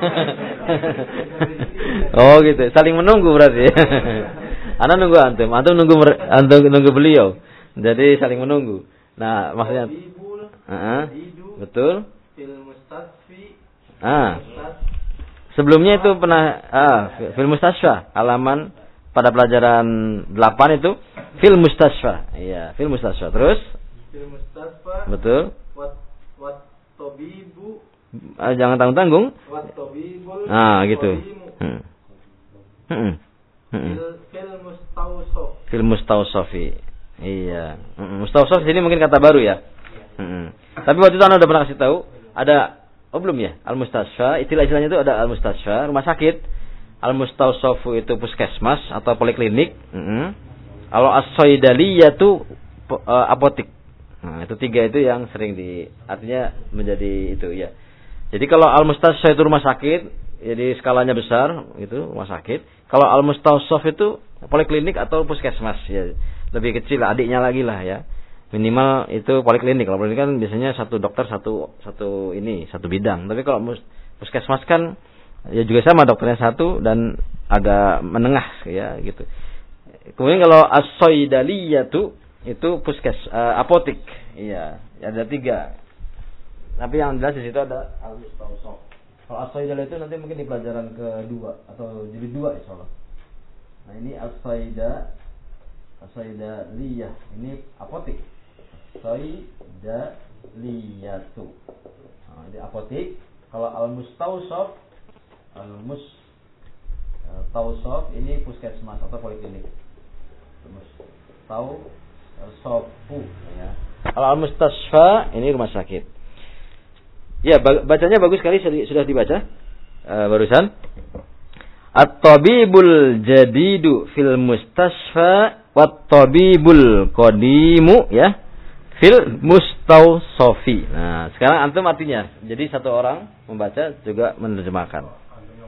[SPEAKER 1] Oh gitu. Saling menunggu berarti. Anda nunggu antum, antum nunggu antum nunggu beliau. Jadi saling menunggu. Nah, maksudnya uh-uh, betul.
[SPEAKER 3] Fil mustasfi.
[SPEAKER 1] Ah. Sebelumnya itu pernah ah, fil mustasfa, halaman pada pelajaran delapan itu fil mustasfa. Iya, fil mustasfa. Terus
[SPEAKER 3] Fil mustasfa.
[SPEAKER 1] betul.
[SPEAKER 3] Wat wat tabibu.
[SPEAKER 1] Ah, jangan tanggung-tanggung.
[SPEAKER 3] Wat tabibul.
[SPEAKER 1] Ah, gitu. Hmm. Hmm. Hmm.
[SPEAKER 3] Fil fil mustawsaf.
[SPEAKER 1] Fil mustawsafi. Iya. Hmm. Mustawsaf ini mungkin kata baru ya. Hmm. Tapi waktu itu Anda udah pernah kasih tahu ada oh belum ya? Al-mustasfa, istilah-istilahnya itu ada al-mustasfa, rumah sakit. Al-mustawsafu itu puskesmas atau poliklinik. Hmm. Kalau as-saidaliyah itu uh, apotik. Nah, itu tiga itu yang sering di artinya menjadi itu ya. Jadi kalau al-mustasfa itu rumah sakit, jadi skalanya besar itu rumah sakit. Kalau al-mustawsaf itu poliklinik atau puskesmas ya. Lebih kecil adiknya lagi lah ya. Minimal itu poliklinik. Kalau poliklinik kan biasanya satu dokter satu satu ini, satu bidang. Tapi kalau puskesmas kan ya juga sama dokternya satu dan agak menengah ya gitu. Kemudian kalau as-saidaliyah itu itu puskes uh, apotik. Iya, ada tiga. Tapi yang jelas di situ ada al-mustawsaf. Kalau as-saidaliyah itu nanti mungkin di pelajaran kedua atau jilid dua insyaallah. Nah, ini as-saida as-saidaliyah, ini apotik. Saidaliyatu. Nah, ini apotik. Kalau al-mustawsaf al-mustawsaf ini puskesmas atau poliklinik. Mustawsaf sofu ya. Kalau al-mustasfa ini rumah sakit. Ya, bacanya bagus sekali sudah dibaca uh, barusan. At-tabibul jadidu fil mustasfa wat-tabibul qadimu ya fil mustawsafi. Nah, sekarang antum artinya. Jadi satu orang membaca juga menerjemahkan.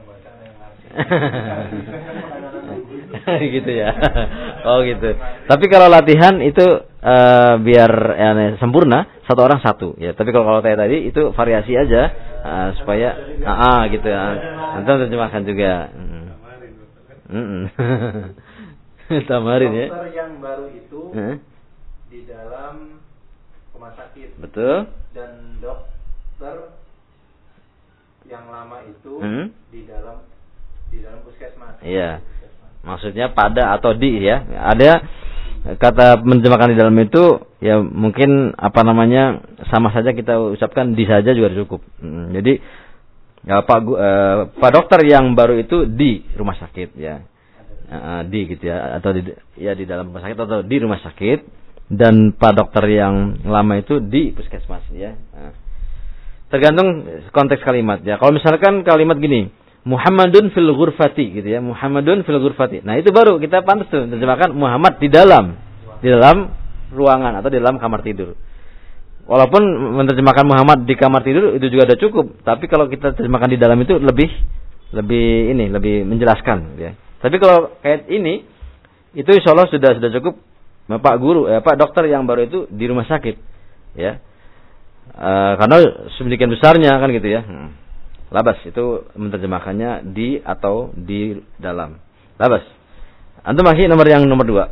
[SPEAKER 1] Gitu ya. Oh gitu. Tapi kalau latihan itu uh, biar ya, sempurna satu orang satu ya. Tapi kalau kalau kayak tadi itu variasi aja uh, supaya ah, ah gitu ya. Nanti terjemahkan juga. Heeh. Tamarin ya.
[SPEAKER 3] Dokter yang baru itu
[SPEAKER 1] huh?
[SPEAKER 3] di dalam rumah sakit.
[SPEAKER 1] Betul.
[SPEAKER 3] Dan dokter yang lama itu
[SPEAKER 1] hmm?
[SPEAKER 3] di dalam di dalam puskesmas.
[SPEAKER 1] Iya. Maksudnya pada atau di ya. Ada kata menerjemahkan di dalam itu ya mungkin apa namanya sama saja kita ucapkan di saja juga cukup. Hmm, jadi ya Pak eh, Pak dokter yang baru itu di rumah sakit ya. Uh, di gitu ya atau di ya di dalam rumah sakit atau di rumah sakit dan Pak dokter yang lama itu di puskesmas ya. Nah, tergantung konteks kalimat ya. Kalau misalkan kalimat gini Muhammadun fil ghurfati gitu ya. Muhammadun fil ghurfati. Nah, itu baru kita pantas tuh terjemahkan Muhammad di dalam di dalam ruangan atau di dalam kamar tidur. Walaupun menerjemahkan Muhammad di kamar tidur itu juga udah cukup, tapi kalau kita terjemahkan di dalam itu lebih lebih ini, lebih menjelaskan ya. Tapi kalau kayak ini itu insyaallah sudah sudah cukup. Pak guru, eh, Pak dokter yang baru itu di rumah sakit ya. E, karena sedemikian besarnya kan gitu ya. Hmm. Labas itu menerjemahkannya di atau di dalam. Labas. Antum masih nomor yang nomor dua.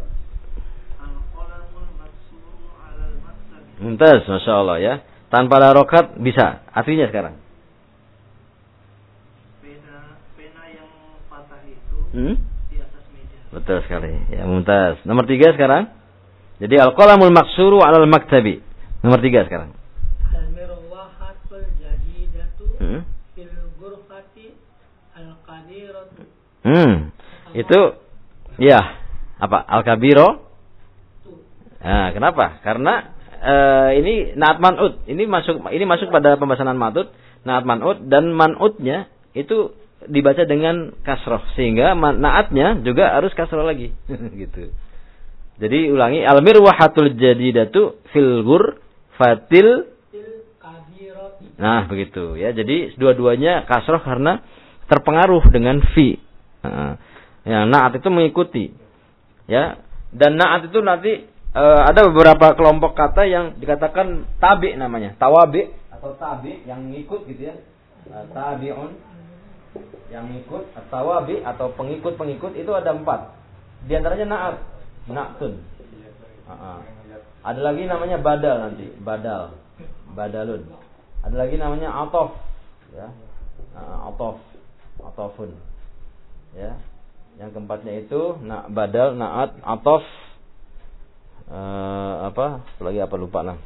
[SPEAKER 1] Mumtaz, masya Allah ya. Tanpa harokat bisa. Artinya sekarang.
[SPEAKER 3] Pena pena yang patah itu
[SPEAKER 1] Hmm?
[SPEAKER 3] di atas meja.
[SPEAKER 1] Betul sekali. Ya, mumtaz. Nomor tiga sekarang. Jadi al-qalamul maksuru 'alal maktabi. Nomor tiga sekarang.
[SPEAKER 5] Al-mirwahatul jadidatu.
[SPEAKER 1] Hmm?
[SPEAKER 5] Fil ghurfati al-qadiratu.
[SPEAKER 1] Hmm. Itu ya, apa? Al-kabiro. Nah, kenapa? Karena uh, ini naat man'ud. Ini masuk ini masuk pada pembahasan man'ud, naat man'ud dan man'udnya itu dibaca dengan kasroh sehingga naatnya juga harus kasroh lagi. Gitu. Jadi ulangi al-mirwahatul jadidatu fil ghurfatil. Nah, begitu ya. Jadi dua-duanya kasroh karena terpengaruh dengan fi. Nah, yang naat itu mengikuti. Ya. Dan naat itu nanti uh, ada beberapa kelompok kata yang dikatakan tabi namanya, tawabi atau tabi yang ngikut gitu ya. Uh, tabi'un yang ngikut, tawabi atau pengikut-pengikut itu ada empat. Di antaranya na'at, na'tun. Uh-uh. Ada lagi namanya badal nanti, badal, badalun. Ada lagi namanya atof, ya, uh, atof, atofun, ya. Yang keempatnya itu na badal, naat, atof, uh, apa? Lagi apa lupa lah.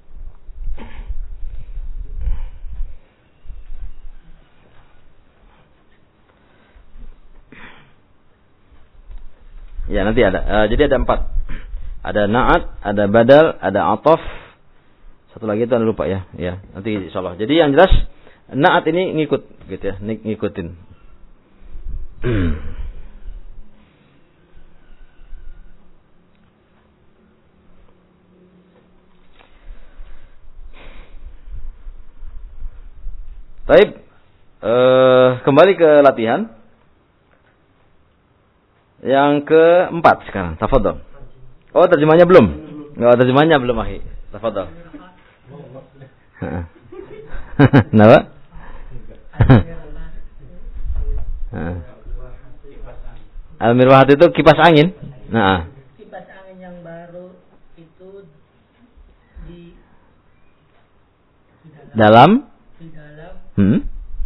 [SPEAKER 1] Ya nanti ada. Uh, jadi ada empat. Ada naat, ada badal, ada atof. Satu lagi itu anda lupa ya. Ya nanti insyaallah. Jadi yang jelas naat ini ngikut, gitu ya, ng ngikutin. Baik. Uh, kembali ke latihan. Yang keempat sekarang, tafadhol. Oh, terjemahnya belum? Enggak, terjemahnya belum, akhi. Tafadhol. Heeh. Kenapa? Al-mirwahat itu kipas angin. Nah.
[SPEAKER 5] Kipas angin yang baru itu di, di
[SPEAKER 1] dalam,
[SPEAKER 5] di dalam
[SPEAKER 1] hmm?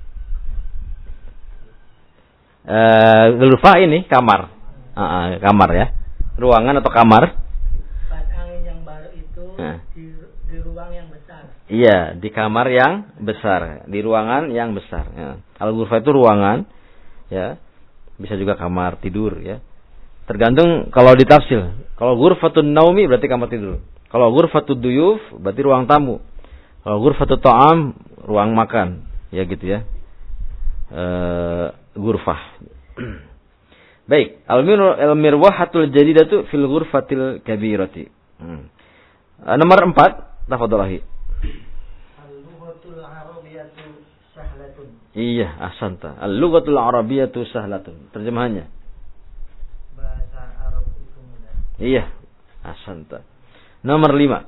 [SPEAKER 1] Eh, ghurfah ini kamar. Uh, kamar ya, ruangan atau kamar.
[SPEAKER 5] Kipas angin yang baru itu
[SPEAKER 1] nah.
[SPEAKER 5] di, di ruang yang besar.
[SPEAKER 1] Iya, di kamar yang besar, di ruangan yang besar. Ya. Al-ghurfah itu ruangan, ya, bisa juga kamar tidur, ya. Tergantung kalau ditafsir. Kalau ghurfatun naumi berarti kamar tidur. Kalau ghurfatud duyuf berarti ruang tamu. Kalau ghurfatut ta'am ruang makan, ya gitu ya. Eh, ghurfah. Baik, al-mirwahatul jadidatu fil ghurfatil kabirati. Hmm. Uh, nomor empat, tafadhalahi.
[SPEAKER 3] Al-lughatul arabiyyatu sahlatun.
[SPEAKER 1] Iya, ahsanta. Al-lughatul arabiyyatu sahlatun. Terjemahannya.
[SPEAKER 3] Bahasa Arab itu mudah.
[SPEAKER 1] Iya, ahsanta. Nomor lima.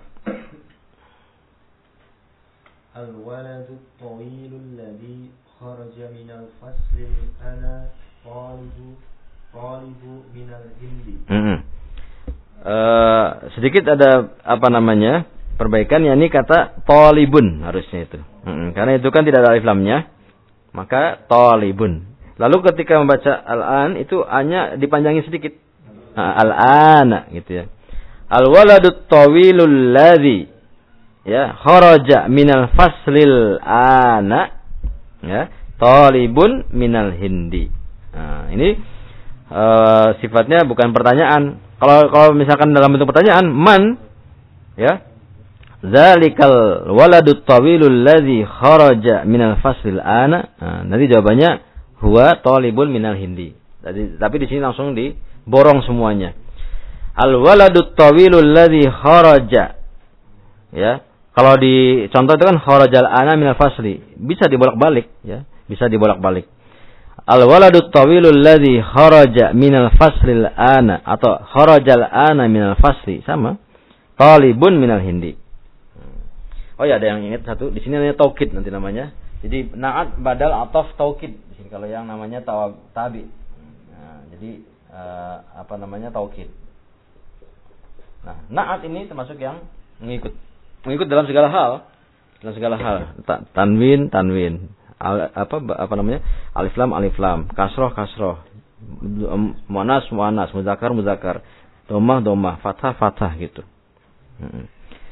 [SPEAKER 4] Al-waladu at-tawilul ladzi kharaja minal faslil ana talibu talibu minal hindi.
[SPEAKER 1] Mm-hmm. Uh, sedikit ada apa namanya perbaikan, yakni kata talibun harusnya itu. Mm-hmm. Karena itu kan tidak ada alif lamnya, maka talibun. Lalu ketika membaca al-an itu a-nya dipanjangin sedikit. Nah, al-ana gitu ya. Al-waladut tawilul ladzi ya kharaja minal faslil ana ya talibun minal hindi. Nah, ini uh, sifatnya bukan pertanyaan. Kalau kalau misalkan dalam bentuk pertanyaan, man ya zalikal waladut tawilul ladzi kharaja minal faslil ana. Nah, nanti jawabannya huwa talibun minal hindi. Jadi, tapi di sini langsung diborong semuanya. Al waladut tawilul ladzi kharaja. Ya. Kalau di contoh itu kan kharajal ana minal fasli, bisa dibolak-balik ya, bisa dibolak-balik. Al-waladut tawilul ladzi kharaja minal faslil ana atau kharajal ana minal fasli sama. Talibun minal hindi. Oh ya, ada yang ingat satu, di sini namanya taukid nanti namanya. Jadi na'at badal ataf taukid di sini kalau yang namanya tawab tabi. Nah, jadi uh, apa namanya taukid. Nah, na'at ini termasuk yang mengikut. Mengikut dalam segala hal. Dalam segala hal. Tanwin, tanwin. Al, apa apa namanya? Alif lam, alif lam. Kasroh, kasroh. Muannas, muannas. Muzakkar, muzakkar. Dhammah, dhammah. Fathah, fathah gitu. Hmm.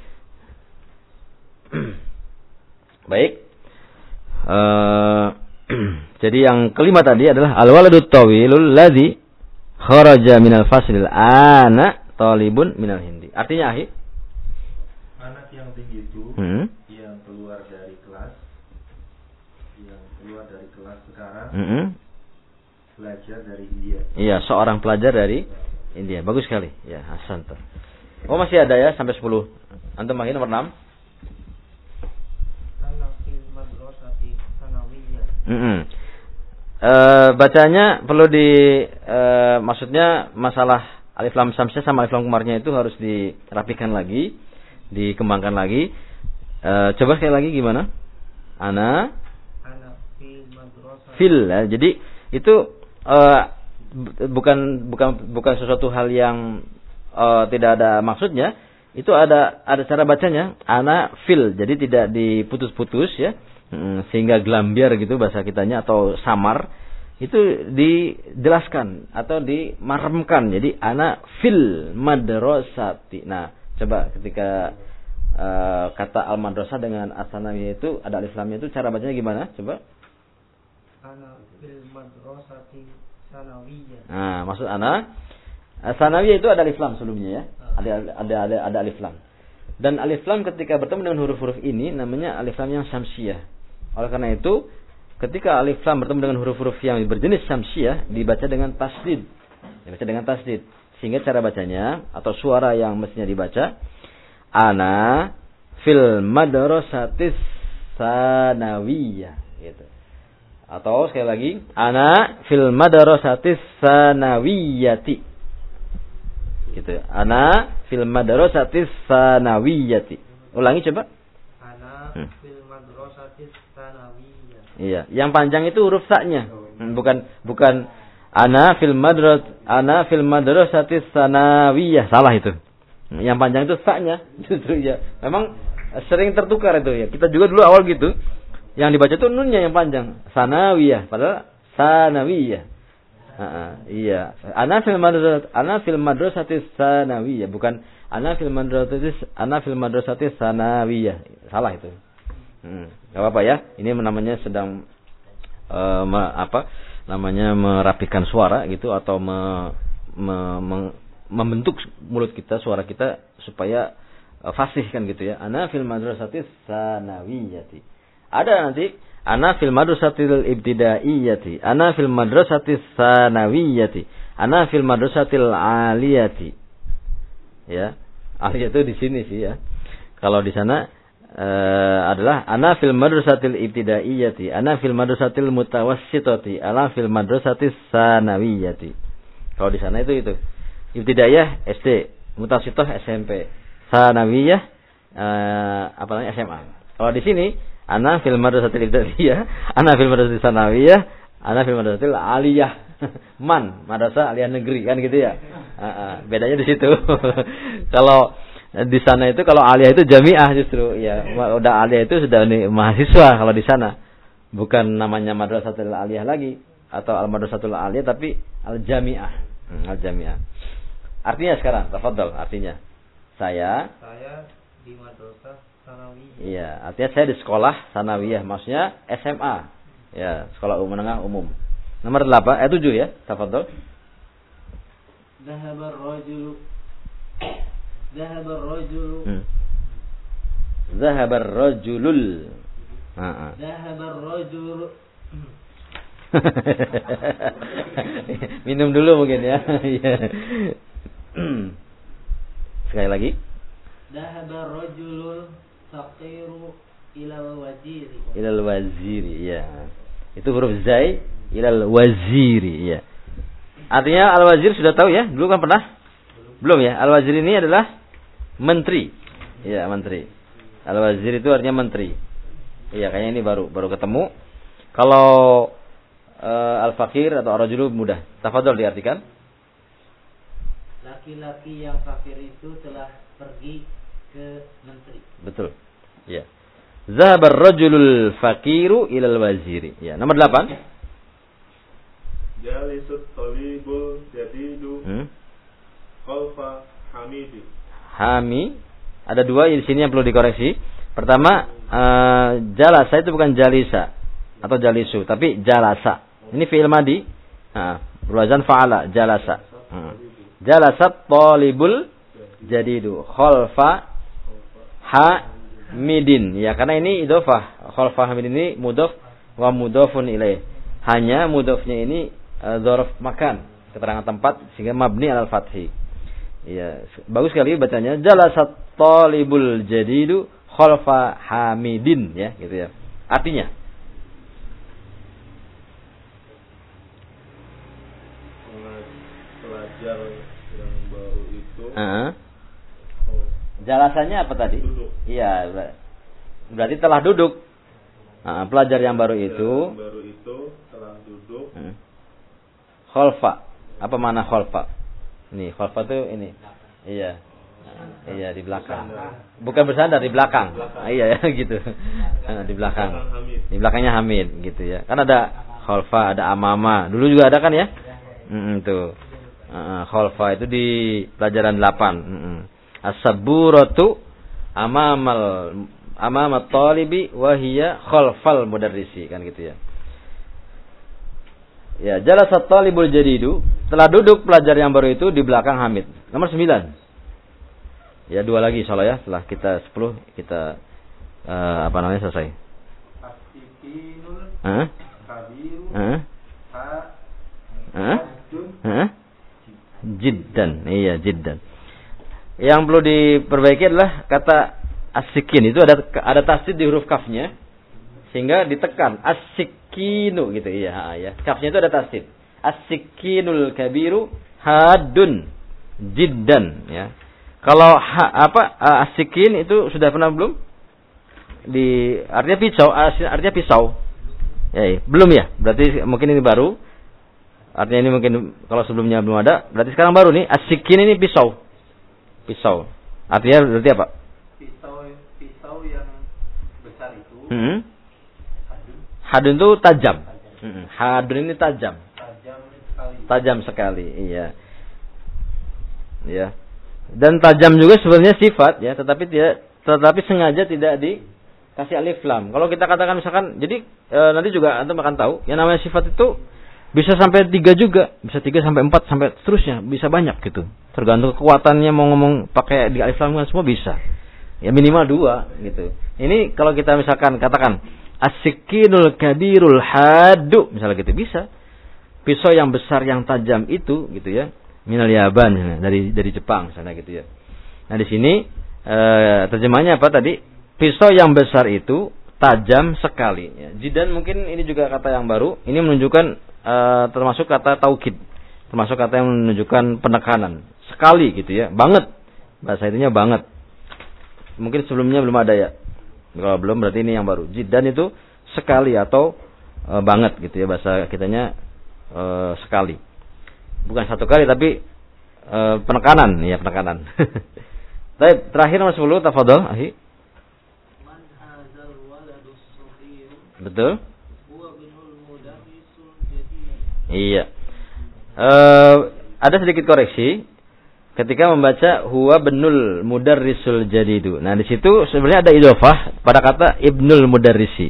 [SPEAKER 1] Baik. Uh, jadi yang kelima tadi adalah al-waladut tawilul ladzi kharaja minal faslil ana talibun minal hindi. Artinya ahi
[SPEAKER 4] anak yang tinggi itu
[SPEAKER 1] hmm?
[SPEAKER 4] yang keluar dari kelas, yang keluar dari kelas sekarang,
[SPEAKER 1] hmm?
[SPEAKER 4] belajar dari India.
[SPEAKER 1] Iya, seorang pelajar dari India. Bagus sekali. Ya, hasan tuh. Oh, masih ada ya sampai sepuluh. Antum lagi nomor enam.
[SPEAKER 3] Tanafil madrasati sanawiyah.
[SPEAKER 1] Mm-hmm. E, bacanya perlu di e, maksudnya masalah alif lam syamsiah sama alif lam qamarnya itu harus dirapikan lagi, dikembangkan lagi. E, coba sekali lagi gimana? Ana
[SPEAKER 3] Ana fil madrasah.
[SPEAKER 1] fil. Ya. Jadi itu e, bukan bukan bukan sesuatu hal yang e, tidak ada maksudnya. Itu ada ada cara bacanya. Ana fil. Jadi tidak diputus-putus ya. Hmm, sehingga gelambiar gitu bahasa kitanya atau samar. Itu dijelaskan atau dimaremkan. Jadi ana fil madrasati. Nah, coba ketika uh, kata al madrasah dengan as-sanawiyah itu ada alif lamnya itu cara bacanya gimana? Coba.
[SPEAKER 3] Ana fil madrasati sanawiyah.
[SPEAKER 1] Nah, maksud ana sanawiyah itu ada alif lam sebelumnya ya. Ada ada ada ada alif lam. Dan alif lam ketika bertemu dengan huruf-huruf ini namanya alif lam yang syamsiah. Oleh karena itu ketika alif lam bertemu dengan huruf-huruf yang berjenis syamsiah dibaca dengan tasdid. Dibaca dengan tasdid. Sehingga cara bacanya atau suara yang mestinya dibaca ana fil madrasatis sanawiyah gitu. Atau sekali lagi ana fil madrasatis sanawiyati. Gitu. Ana fil madrasatis sanawiyati. Ulangi coba.
[SPEAKER 3] Ana
[SPEAKER 1] Hmm.
[SPEAKER 3] fil madrasatis sanawiyah.
[SPEAKER 1] Iya, yang panjang itu huruf sa-nya. Bukan bukan ana fil madras ana fil madrasatis sanawiyah. Salah itu. Yang panjang itu sa-nya. Justru ya. Memang sering tertukar itu ya. Kita juga dulu awal gitu. Yang dibaca itu nunnya yang panjang. Sanawiyah padahal sanawiyah. Uh, iya. Ana fil madrasat ana fil madrasatis sanawiyah, bukan ana fil madrasatis ana fil madrasatis sanawiyah. Salah itu. Hmm, enggak apa-apa ya. Ini namanya sedang uh, me, apa? Namanya merapikan suara gitu atau me, me, me, membentuk mulut kita, suara kita supaya uh, fasih kan gitu ya. Ana fil madrasatis sanawiyati. Ada nanti ana fil madrasatil ibtidaiyati, ana fil madrasatis sanawiyati, ana fil madrasatil aliyati. Ya. Aliyah itu di sini sih ya. Kalau di sana Uh, adalah ana fil madrasatil ibtidaiyati, ana fil madrasatil mutawassitati, ana fil madrasatis sanawiyati. Kalau di sana itu itu. Ibtidaiyah S D, mutawassithah S M P, sanawiyah uh, apa namanya S M A. Kalau di sini ana fil madrasatil ibtidaiyah, ana fil madrasatil sanawiyah, ana fil madrasatil aliyah. Man, madrasah aliyah negeri kan gitu ya. Uh, uh, bedanya di situ. Kalau di sana itu kalau aliyah itu jamiah justru ya, udah aliyah itu sudah nih, mahasiswa kalau di sana, bukan namanya madrasatul aliyah lagi atau al madrasatul aliyah tapi al jamiah. hmm, al jamiah artinya sekarang tafadhol, artinya saya
[SPEAKER 3] Saya di madrasah sanawiyah.
[SPEAKER 1] iya, artinya saya di sekolah sanawiyah, maksudnya S M A ya, sekolah umum menengah umum. Nomor delapan eh tujuh ya, tafadhol.
[SPEAKER 3] Dhahabar rajulu Dhahabar rajulu
[SPEAKER 1] hmm. Dhahabar rajulul. Heeh.
[SPEAKER 3] Dhahabar rajulu.
[SPEAKER 1] Minum dulu mungkin ya. Sekali lagi.
[SPEAKER 3] Dhahabar rajulul faqiru ilal waziri.
[SPEAKER 1] Ilal waziri ya. Itu huruf zai ilal waziri ya. Artinya al wazir sudah tahu ya? Dulu kan pernah? Belum ya? Al wazir ini adalah menteri. Ya, menteri. Al-wazir itu artinya menteri. Iya, kayaknya ini baru baru ketemu. Kalau uh, al-fakir atau ar-rajulu mudah. Tafadhol diartikan.
[SPEAKER 3] Laki-laki yang fakir itu telah pergi ke menteri.
[SPEAKER 1] Betul. Ya. Zahabar rajulul fakiru ilal waziri. Ya, nomor delapan.
[SPEAKER 4] Jalisut talibul jadidu
[SPEAKER 1] Hmm.
[SPEAKER 4] khalfa hamidi.
[SPEAKER 1] Hami, ada dua di sini yang perlu dikoreksi. Pertama, uh, jalasa itu bukan jalisa atau jalisu, tapi jalasa. Ini fi'il madi. Nah, berwazan fa'ala, jalasa. Hmm. Jalasat talibul jadidu khalfa hamidin. Ya, karena ini idhofah. Khalfa hamidin ini mudhof wa mudhofun ilaih. Hanya mudhofnya ini uh, dzaraf makan, keterangan tempat, sehingga mabni alal fathi. Iya, bagus sekali bacanya. Jalasat talibul jadidu khalfa hamidin ya, gitu ya. Artinya
[SPEAKER 4] Pelajar Yang baru itu.
[SPEAKER 1] Uh-huh.
[SPEAKER 4] Oh,
[SPEAKER 1] Jalasannya apa tadi?
[SPEAKER 4] duduk.
[SPEAKER 1] Iya, berarti telah duduk. Nah, pelajar yang baru
[SPEAKER 4] Pelajar
[SPEAKER 1] itu.
[SPEAKER 4] Yang baru itu telah duduk.
[SPEAKER 1] Hmm. Khalfa. Apa mana khalfa? Ini khalfa itu ini. Iya. Nah, iya di belakang. Bukan bersandar, di belakang. Ah, iya ya gitu. Nah, di belakang. Di belakangnya Hamid gitu ya. Kan ada khalfa, ada amama. Dulu juga ada kan ya? Mm-mm, tuh. Uh, khalfa itu di pelajaran delapan. Mm-mm. As-saburatu amamal amamat talibi wa hiya khalfal mudarrisi, kan gitu ya. Ya, jalasat talibul jadidu, telah duduk pelajar yang baru itu di belakang Hamid. Nomor sembilan. Ya, dua lagi insyaallah ya, setelah kita sepuluh kita uh, apa namanya selesai.
[SPEAKER 4] As-sikinul
[SPEAKER 1] Heeh.
[SPEAKER 4] kabiru
[SPEAKER 1] Heeh.
[SPEAKER 4] ha
[SPEAKER 1] Heeh.
[SPEAKER 4] dun
[SPEAKER 1] Heeh. Jiddan. Iya, jiddan. Yang perlu diperbaiki adalah kata as-sikin itu ada ada tasdid di huruf kafnya sehingga ditekan as-sikinu gitu. Iya, ya. Kafnya itu ada tasdid. As-sikinul kabiru hadun jiddan ya. Kalau ha, apa as-sikin itu sudah pernah belum? Di artinya pisau, artinya pisau. Ya, ya, belum ya? Berarti mungkin ini baru. Artinya ini mungkin kalau sebelumnya belum ada, berarti sekarang baru nih. As-sikin ini pisau. Pisau. Artinya berarti apa?
[SPEAKER 4] pisau pisau yang besar itu.
[SPEAKER 1] Hmm.
[SPEAKER 4] Hadun.
[SPEAKER 1] Hadun itu tajam. Hmm. Hadun ini tajam.
[SPEAKER 4] Tajam sekali.
[SPEAKER 1] Tajam sekali, iya. Ya. Dan tajam juga sebenarnya sifat ya, tetapi tidak tetapi sengaja tidak dikasih alif lam. Kalau kita katakan misalkan, jadi e, nanti juga antum akan tahu, yang namanya sifat itu bisa sampai tiga juga, bisa tiga sampai empat sampai seterusnya, bisa banyak gitu. Tergantung kekuatannya, mau ngomong pakai di alif lam kan semua bisa. Ya minimal dua gitu. Ini kalau kita misalkan katakan as-sikinul kabirul hadu, misalnya gitu bisa. Pisau yang besar yang tajam itu gitu ya. Minal Yaban, dari dari Jepang sana gitu ya. Nah di sini e, terjemahnya apa tadi? Pisau yang besar itu tajam sekali. Ya. Jidan mungkin ini juga kata yang baru. Ini menunjukkan e, termasuk kata taukid, termasuk kata yang menunjukkan penekanan sekali gitu ya, banget. Bahasa itunya banget. Mungkin sebelumnya belum ada ya. Kalau belum berarti ini yang baru. Jidan itu sekali atau e, banget gitu ya, bahasa kitanya e, sekali. Bukan satu kali tapi e, penekanan ya, penekanan. Baik, terakhir nomor sepuluh, tafadhol, Ahi.
[SPEAKER 3] Man hazal waladus saghir.
[SPEAKER 1] Betul?
[SPEAKER 3] Huwa binul mudarrisul jadid.
[SPEAKER 1] Iya. E, ada sedikit koreksi ketika membaca huwa benul mudarrisul jadidu. Nah, di situ sebenarnya ada idhofah pada kata ibnul mudarrisi.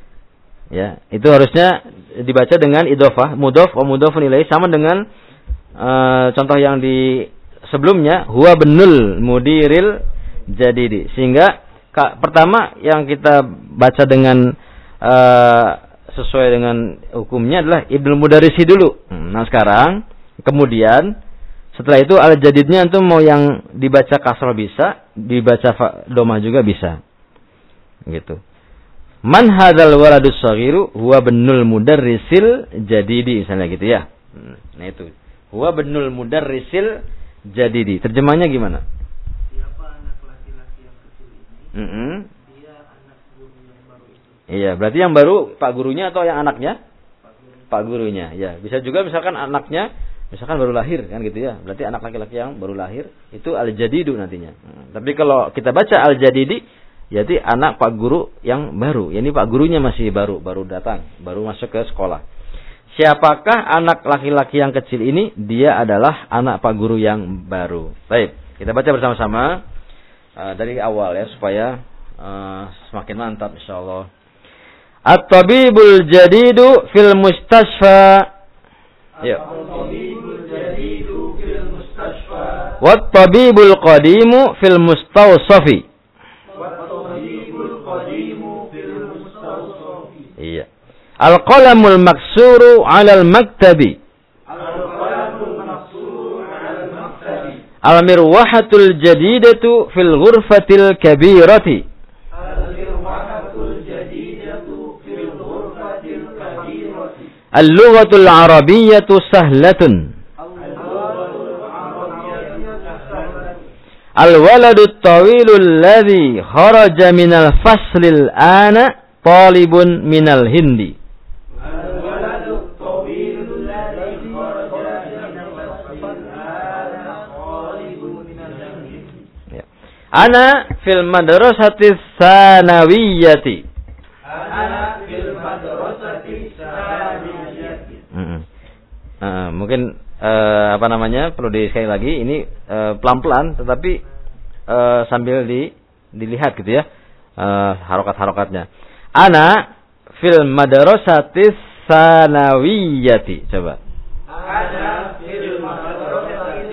[SPEAKER 1] Ya, itu harusnya dibaca dengan idhofah, mudhof wa mudhofun ilaih, sama dengan Uh, contoh yang di sebelumnya huwa benul mudiril jadidi, sehingga ka, pertama yang kita baca dengan uh, sesuai dengan hukumnya adalah ibnul mudarrisi dulu. Nah sekarang kemudian setelah itu al jadidnya itu mau yang dibaca kasrah bisa, dibaca domah juga bisa gitu. Man hadzal waladus saghiru huwa benul mudarrisil jadidi, misalnya gitu ya. Nah itu huwa benul mudarrisil jadidi. Terjemahnya gimana?
[SPEAKER 3] Siapa anak laki-laki yang kecil ini?
[SPEAKER 1] Mm-hmm.
[SPEAKER 3] Dia anak guru yang baru itu.
[SPEAKER 1] Iya, berarti yang baru pak gurunya atau yang anaknya? Pak, guru. Pak gurunya. Ya, bisa juga misalkan anaknya misalkan baru lahir kan gitu ya. Berarti anak laki-laki yang baru lahir itu al-jadidu nantinya. Hmm. Tapi kalau kita baca al-jadidi, jadi anak pak guru yang baru. Ini pak gurunya masih baru, baru datang, baru masuk ke sekolah. Siapakah anak laki-laki yang kecil ini? Dia adalah anak pak guru yang baru. Baik, kita baca bersama-sama uh, dari awal ya, supaya uh, semakin mantap insyaallah. At-tabibul jadidu fil mustasfa. Ya.
[SPEAKER 2] At-tabibul jadidu fil mustasfa.
[SPEAKER 1] Wat-tabibul qadimu fil mustawsafi.
[SPEAKER 2] Wat-tabibul qadimu fil mustawsafi.
[SPEAKER 1] Iya. Al-qalamul maksuru 'alal maktabi.
[SPEAKER 2] Al-qalamul maksuru 'alal maktabi.
[SPEAKER 1] Al-mirwahatul jadidatu fil ghurfatil kabirati.
[SPEAKER 2] Al-mirwahatul jadidatu fil ghurfatil kabirati.
[SPEAKER 1] Al-lughatul arabiyyatu sahlatun.
[SPEAKER 2] Al-lughatul arabiyyatu
[SPEAKER 1] Al-waladu tawilul ladzi kharaja minal faslil ana talibun minal hindi.
[SPEAKER 2] Al-waladu tawilul ladzi kharaja minal faslil ana talibun minal hindi.
[SPEAKER 1] Ana fil madrasati tsanawiyyati.
[SPEAKER 2] Ana fil madrasati tsanawiyyati.
[SPEAKER 1] Hmm. Uh, mungkin uh, apa namanya perlu di sekali lagi ini uh, pelan-pelan tetapi uh, sambil di dilihat gitu ya uh, harokat-harokatnya. Ana fil madrasati tsanawiyyati. Coba.
[SPEAKER 2] Ana fil madrasati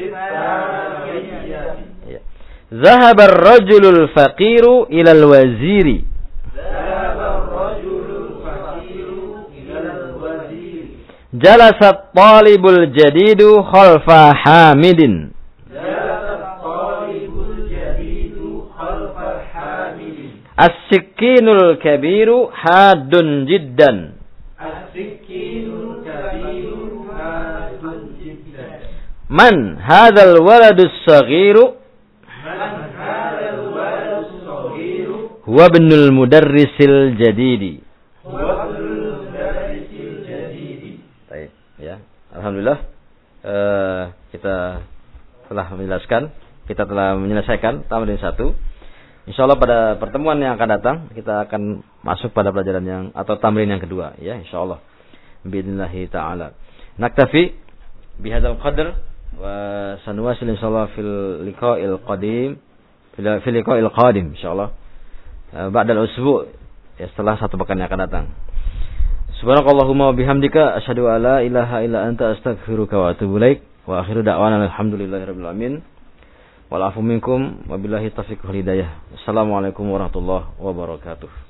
[SPEAKER 2] tsanawiyyati.
[SPEAKER 1] Ya. Zahaba ar-rajulul faqiru ila al-waziri.
[SPEAKER 2] Zahaba ar-rajulul faqiru ila al-waziri.
[SPEAKER 1] Jalasa at-talibul jadidu khalfa Hamidin.
[SPEAKER 2] Jalasa at-talibul jadidu khalfa Hamidin.
[SPEAKER 1] As-sikkinul kabiru hadun jiddan.
[SPEAKER 2] As-sikkinul kabiru hadun jiddan.
[SPEAKER 1] Man hadzal waladus saghiru?
[SPEAKER 2] Man hadzal waladus saghiru?
[SPEAKER 1] Huwa ibnul mudarrisil jadidi.
[SPEAKER 2] Huwa ibnul mudarrisil jadidi.
[SPEAKER 1] Baik, ya. Alhamdulillah uh, kita telah menjelaskan, kita telah menyelesaikan tamrin satu. Insyaallah pada pertemuan yang akan datang kita akan masuk pada pelajaran yang atau tamrin yang kedua ya insyaallah. Biidznillah taala. Naktafi bihadzal qadr wa sanuwasil insyaallah fil liqa'il qadim fil liqa'il qadim insyaallah. Ba'dal usbu' ya setelah satu pekan yang akan datang. Subhanakallahumma wa bihamdika asyhadu an la ilaha illa anta astaghfiruka wa atubu ilaik wa akhiru da'wana alhamdulillahirabbil alamin. Wal afu minkum wabillahi taufiq wal hidayah. Assalamualaikum warahmatullahi wabarakatuh.